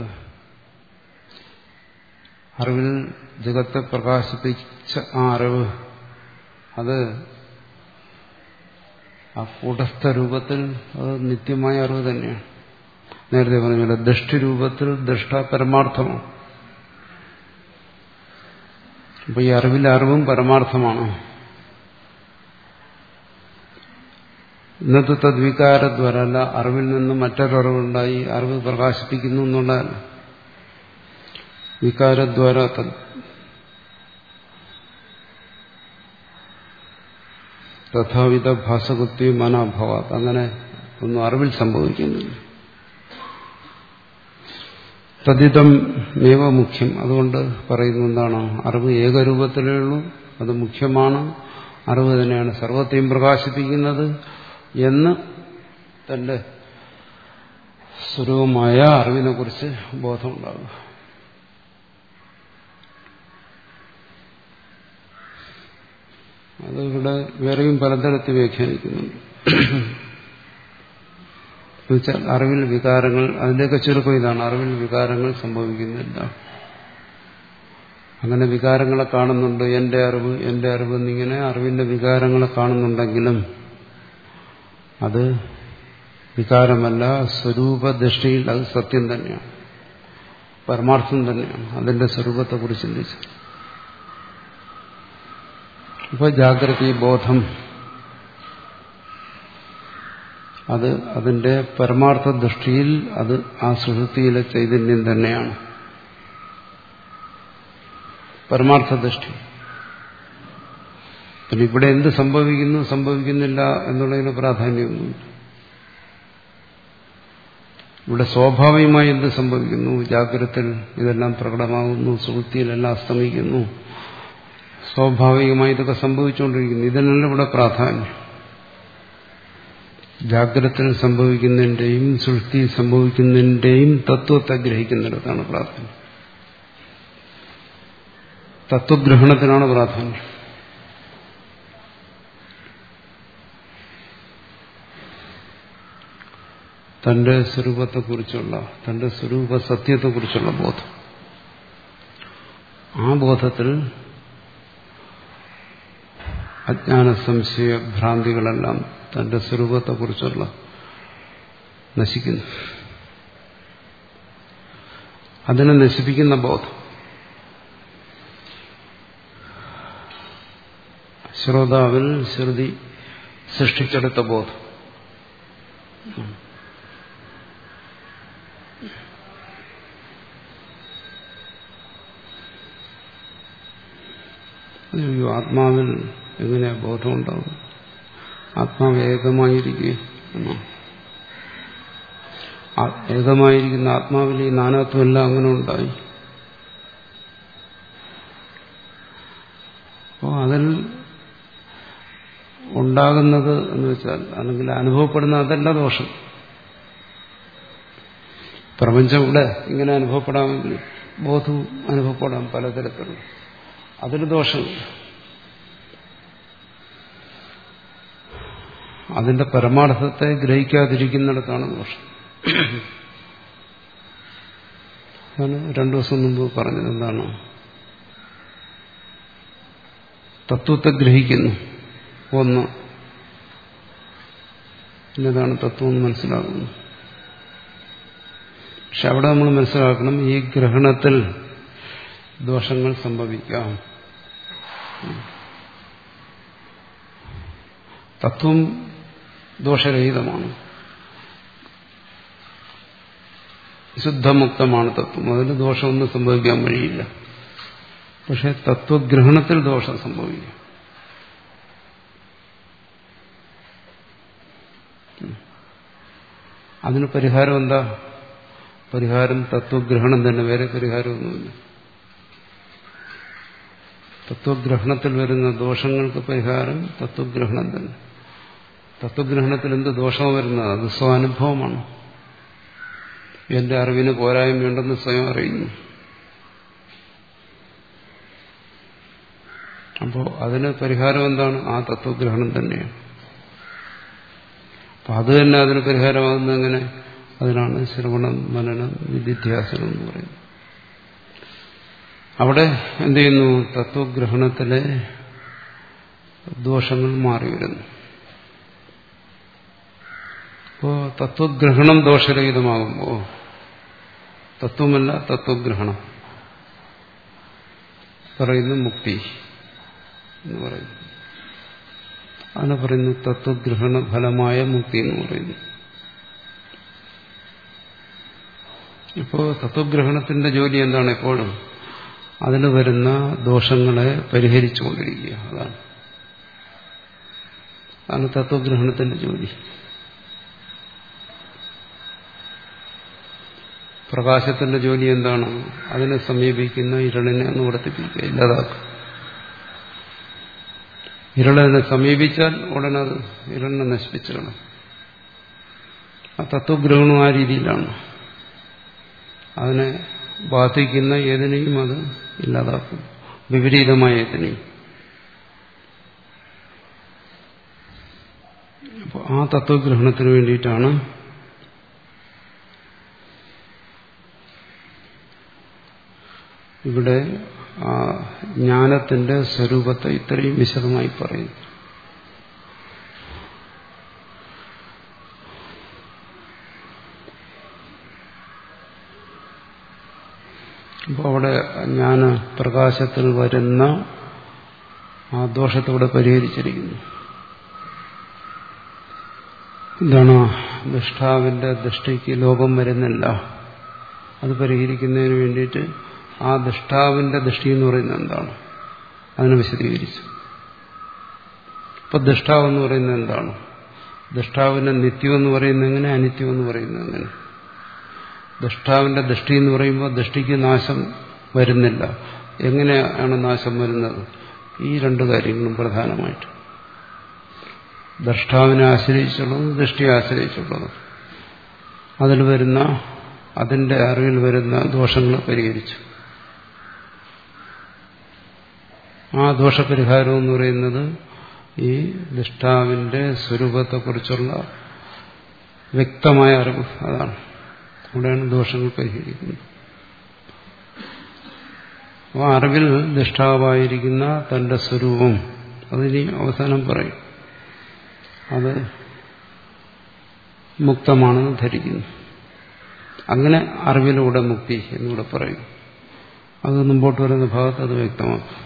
അറിവിൽ ജഗത്തെ പ്രകാശിപ്പിച്ച ആ അറിവ്, അത് ആ കൂടസ്ഥ രൂപത്തിൽ അത് നിത്യമായ അറിവ് തന്നെയാണ്. നേരത്തെ പറഞ്ഞ ദൃഷ്ടിരൂപത്തിൽ ദൃഷ്ട പരമാർത്ഥമാണ്. അപ്പൊ ഈ അറിവിലെ അറിവും പരമാർത്ഥമാണ്. ഇന്നത്തെ തദ്വികാരദ്വാരല്ല, അറിവിൽ നിന്ന് മറ്റൊരറിവുണ്ടായി അറിവ് പ്രകാശിപ്പിക്കുന്നു എന്നുള്ളതല്ല. വികാരദ്വാര തഥാവിധ ഭാസകൃത്യ മനാഭവാത്, അങ്ങനെ ഒന്നും അറിവിൽ സംഭവിക്കുന്നില്ല. തദിതം ഏവ മുഖ്യം. അതുകൊണ്ട് പറയുന്ന എന്താണ്? അറിവ് ഏകരൂപത്തിലേ ഉള്ളൂ, അത് മുഖ്യമാണ്, അറിവ് തന്നെയാണ് സർവത്തെയും പ്രകാശിപ്പിക്കുന്നത് എന്ന് തന്റെ സ്വരൂപമായ അറിവിനെ കുറിച്ച് ബോധമുണ്ടാകുക. അത് ഇവിടെ വേറെയും പലതരത്തിൽ വ്യാഖ്യാനിക്കുന്നുണ്ട്. എന്നുവെച്ചാൽ അറിവിൽ വികാരങ്ങൾ, അതിന്റെയൊക്കെ ചുരുക്കം ഇതാണ്, അറിവിൽ വികാരങ്ങൾ സംഭവിക്കുന്നില്ല. അങ്ങനെ വികാരങ്ങളെ കാണുന്നുണ്ട്, എന്റെ അറിവ് എന്റെ അറിവ് എന്നിങ്ങനെ അറിവിന്റെ വികാരങ്ങളെ കാണുന്നുണ്ടെങ്കിലും അത് വികാരമല്ല, സ്വരൂപദൃഷ്ടിയിൽ അത് സത്യം തന്നെയാണ്, പരമാർത്ഥം തന്നെയാണ്. അതിന്റെ സ്വരൂപത്തെക്കുറിച്ച് ചിന്തിച്ചു. ഇപ്പൊ ജാഗ്രത ബോധം അത് അതിന്റെ പരമാർത്ഥ ദൃഷ്ടിയിൽ അത് ആ സുഷുപ്തിയിലെ ചൈതന്യം തന്നെയാണ്, പരമാർത്ഥ ദൃഷ്ടി. പിന്നെ ഇവിടെ എന്ത് സംഭവിക്കുന്നു സംഭവിക്കുന്നില്ല എന്നുള്ളതിന് പ്രാധാന്യമൊന്നുമില്ല. ഇവിടെ സ്വാഭാവികമായി എന്ത് സംഭവിക്കുന്നു? ജാഗ്രതയിൽ ഇതെല്ലാം പ്രകടമാകുന്നു, സുഷുപ്തിയിലെല്ലാം അസ്തമിക്കുന്നു, സ്വാഭാവികമായി ഇതൊക്കെ സംഭവിച്ചുകൊണ്ടിരിക്കുന്നു. ഇതിനെല്ലാം ഇവിടെ പ്രാധാന്യം. ജാഗ്രതയിൽ സംഭവിക്കുന്നതിന്റെയും സുഷുപ്തിയിൽ സംഭവിക്കുന്നതിന്റെയും തത്വത്തെ ഗ്രഹിക്കുന്നിടത്താണ് പ്രാധാന്യം. തത്വഗ്രഹണത്തിനാണ് പ്രാധാന്യം. തന്റെ സ്വരൂപത്തെക്കുറിച്ചുള്ള, തന്റെ സ്വരൂപ സത്യത്തെക്കുറിച്ചുള്ള ബോധം, ആ ബോധത്തിൽ അജ്ഞാന സംശയ ഭ്രാന്തികളെല്ലാം തന്റെ സ്വരൂപത്തെക്കുറിച്ചുള്ള നശിക്കുന്നു. അതിനെ നശിപ്പിക്കുന്ന ബോധം ശ്രോതാവിൽ ശ്രുതി സൃഷ്ടിച്ചെടുത്ത ബോധം. ആത്മാവിൽ എങ്ങനെ ബോധമുണ്ടാവും? ആത്മാവ് ഏകമായിരിക്കുക എന്നോ? ഏകമായിരിക്കുന്ന ആത്മാവിൽ ഈ നാനാത്വമെല്ലാം അങ്ങനെ ഉണ്ടായി. അപ്പോൾ അതിൽ ഉണ്ടാകുന്നത് എന്ന് വെച്ചാൽ, അല്ലെങ്കിൽ അനുഭവപ്പെടുന്ന അതല്ല ദോഷം. പ്രപഞ്ചം ഇവിടെ ഇങ്ങനെ അനുഭവപ്പെടാമെങ്കിൽ ബോധവും അനുഭവപ്പെടാം പലതരത്തിലുള്ള, അതൊരു ദോഷമില്ല. അതിന്റെ പരമാർത്ഥത്തെ ഗ്രഹിക്കാതിരിക്കുന്നിടത്താണ് ദോഷം. ഞാൻ രണ്ടു ദിവസം മുമ്പ് പറഞ്ഞത് എന്താണ്? തത്വത്തെ ഗ്രഹിക്കുന്നു ഒന്ന്, എന്നതാണ് തത്വം എന്ന് മനസ്സിലാക്കുന്നു. പക്ഷെ അവിടെ നമ്മൾ മനസ്സിലാക്കണം, ഈ ഗ്രഹണത്തിൽ ദോഷങ്ങൾ സംഭവിക്കാം. തത്വം ദോഷരഹിതമാണ്, ശുദ്ധമുക്തമാണ് തത്വം. അതിന് ദോഷമൊന്നും സംഭവിക്കാൻ വഴിയില്ല. പക്ഷെ തത്വഗ്രഹണത്തിൽ ദോഷം സംഭവിക്കും. അതിന് പരിഹാരം എന്താ? പരിഹാരം തത്വഗ്രഹണം തന്നെ, വേറെ പരിഹാരമൊന്നുമില്ല. തത്വഗ്രഹണത്തിൽ വരുന്ന ദോഷങ്ങൾക്ക് പരിഹാരം തത്വഗ്രഹണം തന്നെ. തത്വഗ്രഹണത്തിൽ എന്ത് ദോഷവും വരുന്നത്? അത് സ്വാനുഭവമാണ്. എന്റെ അറിവിന് പോരായ്മയുണ്ടെന്ന് സ്വയം അറിയുന്നു. അപ്പോൾ അതിന് പരിഹാരം എന്താണ്? ആ തത്വഗ്രഹണം തന്നെയാണ്. അപ്പൊ അത് തന്നെ അതിന് പരിഹാരമാകുന്നത് എങ്ങനെ? അതിനാണ് ശ്രവണം, മനനം, നിധിധ്യാസനം എന്ന് പറയുന്നത്. അവിടെ എന്ത് ചെയ്യുന്നു? തത്വഗ്രഹണത്തിലെ ദോഷങ്ങൾ മാറി വരുന്നു. അപ്പോ തത്വഗ്രഹണം ദോഷരഹിതമാകുമ്പോൾ തത്വമല്ല തത്വഗ്രഹണം പറയുന്നു മുക്തി എന്ന് പറയുന്നു. അതിനെ പറയുന്നു തത്വഗ്രഹണ ഫലമായ മുക്തി എന്ന് പറയുന്നു. ഇപ്പോ തത്വഗ്രഹണത്തിന്റെ ജോലി എന്താണ്? എപ്പോഴും അതിൽ വരുന്ന ദോഷങ്ങളെ പരിഹരിച്ചുകൊണ്ടിരിക്കുക. അതാണ് അതാണ് തത്വഗ്രഹണത്തിന്റെ ജോലി. പ്രകാശത്തിന്റെ ജോലി എന്താണ്? അതിനെ സമീപിക്കുന്ന ഇരുളിനെ നിവർത്തിപ്പിക്കുക, ഇല്ലാതാക്കുക. ഇരുളതിനെ സമീപിച്ചാൽ ഉടനെ അത് ഇരുളിനെ നശിപ്പിച്ചിടണം. ആ തത്വഗ്രഹണം ആ രീതിയിലാണ്. അതിനെ ബാധിക്കുന്ന ഏതിനെയും അത് ഇല്ലാതാക്കും, വിപരീതമായ ഏതിനെയും. അപ്പോൾ ആ തത്വഗ്രഹണത്തിന് വേണ്ടിയിട്ടാണ് ഇവിടെ ആ ജ്ഞാനത്തിന്റെ സ്വരൂപത്തെ ഇത്രയും വിശദമായി പറയുന്നു. അപ്പോൾ അവിടെ ജ്ഞാന പ്രകാശത്തിൽ വരുന്ന ആ ദോഷത്തോടെ പരിഹരിച്ചിരിക്കുന്നു. എന്താണ്? ദൃഷ്ടാവിന്റെ ദൃഷ്ടിക്ക് ലോപം വരുന്നില്ല. അത് പരിഹരിക്കുന്നതിന് വേണ്ടിയിട്ട് ആ ദൃഷ്ടാവിന്റെ ദൃഷ്ടി എന്ന് പറയുന്നത് എന്താണ്? അതിനെ വിശദീകരിച്ചു. ഇപ്പൊ ദൃഷ്ടാവ് എന്ന് പറയുന്നത് എന്താണ്? ദൃഷ്ടാവിന്റെ നിത്യം എന്ന് പറയുന്നത് എങ്ങനെ, അനിത്യം എന്ന് പറയുന്നത് എങ്ങനെ? ദൃഷ്ടാവിന്റെ ദൃഷ്ടി എന്ന് പറയുമ്പോൾ ദൃഷ്ടിക്ക് നാശം വരുന്നില്ല. എങ്ങനെയാണ് നാശം വരുന്നത്? ഈ രണ്ടു കാര്യങ്ങളും പ്രധാനമായിട്ട്. ദൃഷ്ടാവിനെ ആശ്രയിച്ചുള്ളതും ദൃഷ്ടിയെ ആശ്രയിച്ചുള്ളതും അതിൽ വരുന്ന, അതിന്റെ അറിവിൽ വരുന്ന ദോഷങ്ങളെ പരിഹരിച്ചു. ആ ദോഷപരിഹാരം എന്ന് പറയുന്നത് ഈ ദൃഷ്ടാവിന്റെ സ്വരൂപത്തെക്കുറിച്ചുള്ള വ്യക്തമായ അറിവ്. അതാണ് അവിടെയാണ് ദോഷങ്ങൾ പരിഹരിക്കുന്നത്. ആ അറിവിൽ ദൃഷ്ടാവായിരിക്കുന്ന തന്റെ സ്വരൂപം, അതിനി അവസാനം പറയും, അത് മുക്തമാണെന്ന് ധരിക്കുന്നു. അങ്ങനെ അറിവിലൂടെ മുക്തി എന്നിവിടെ പറയും. അത് മുമ്പോട്ട് വരുന്ന ഭാഗത്ത് അത് വ്യക്തമാക്കും.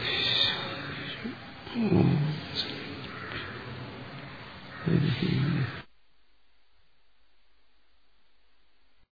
ശാന്തി ശാന്തി.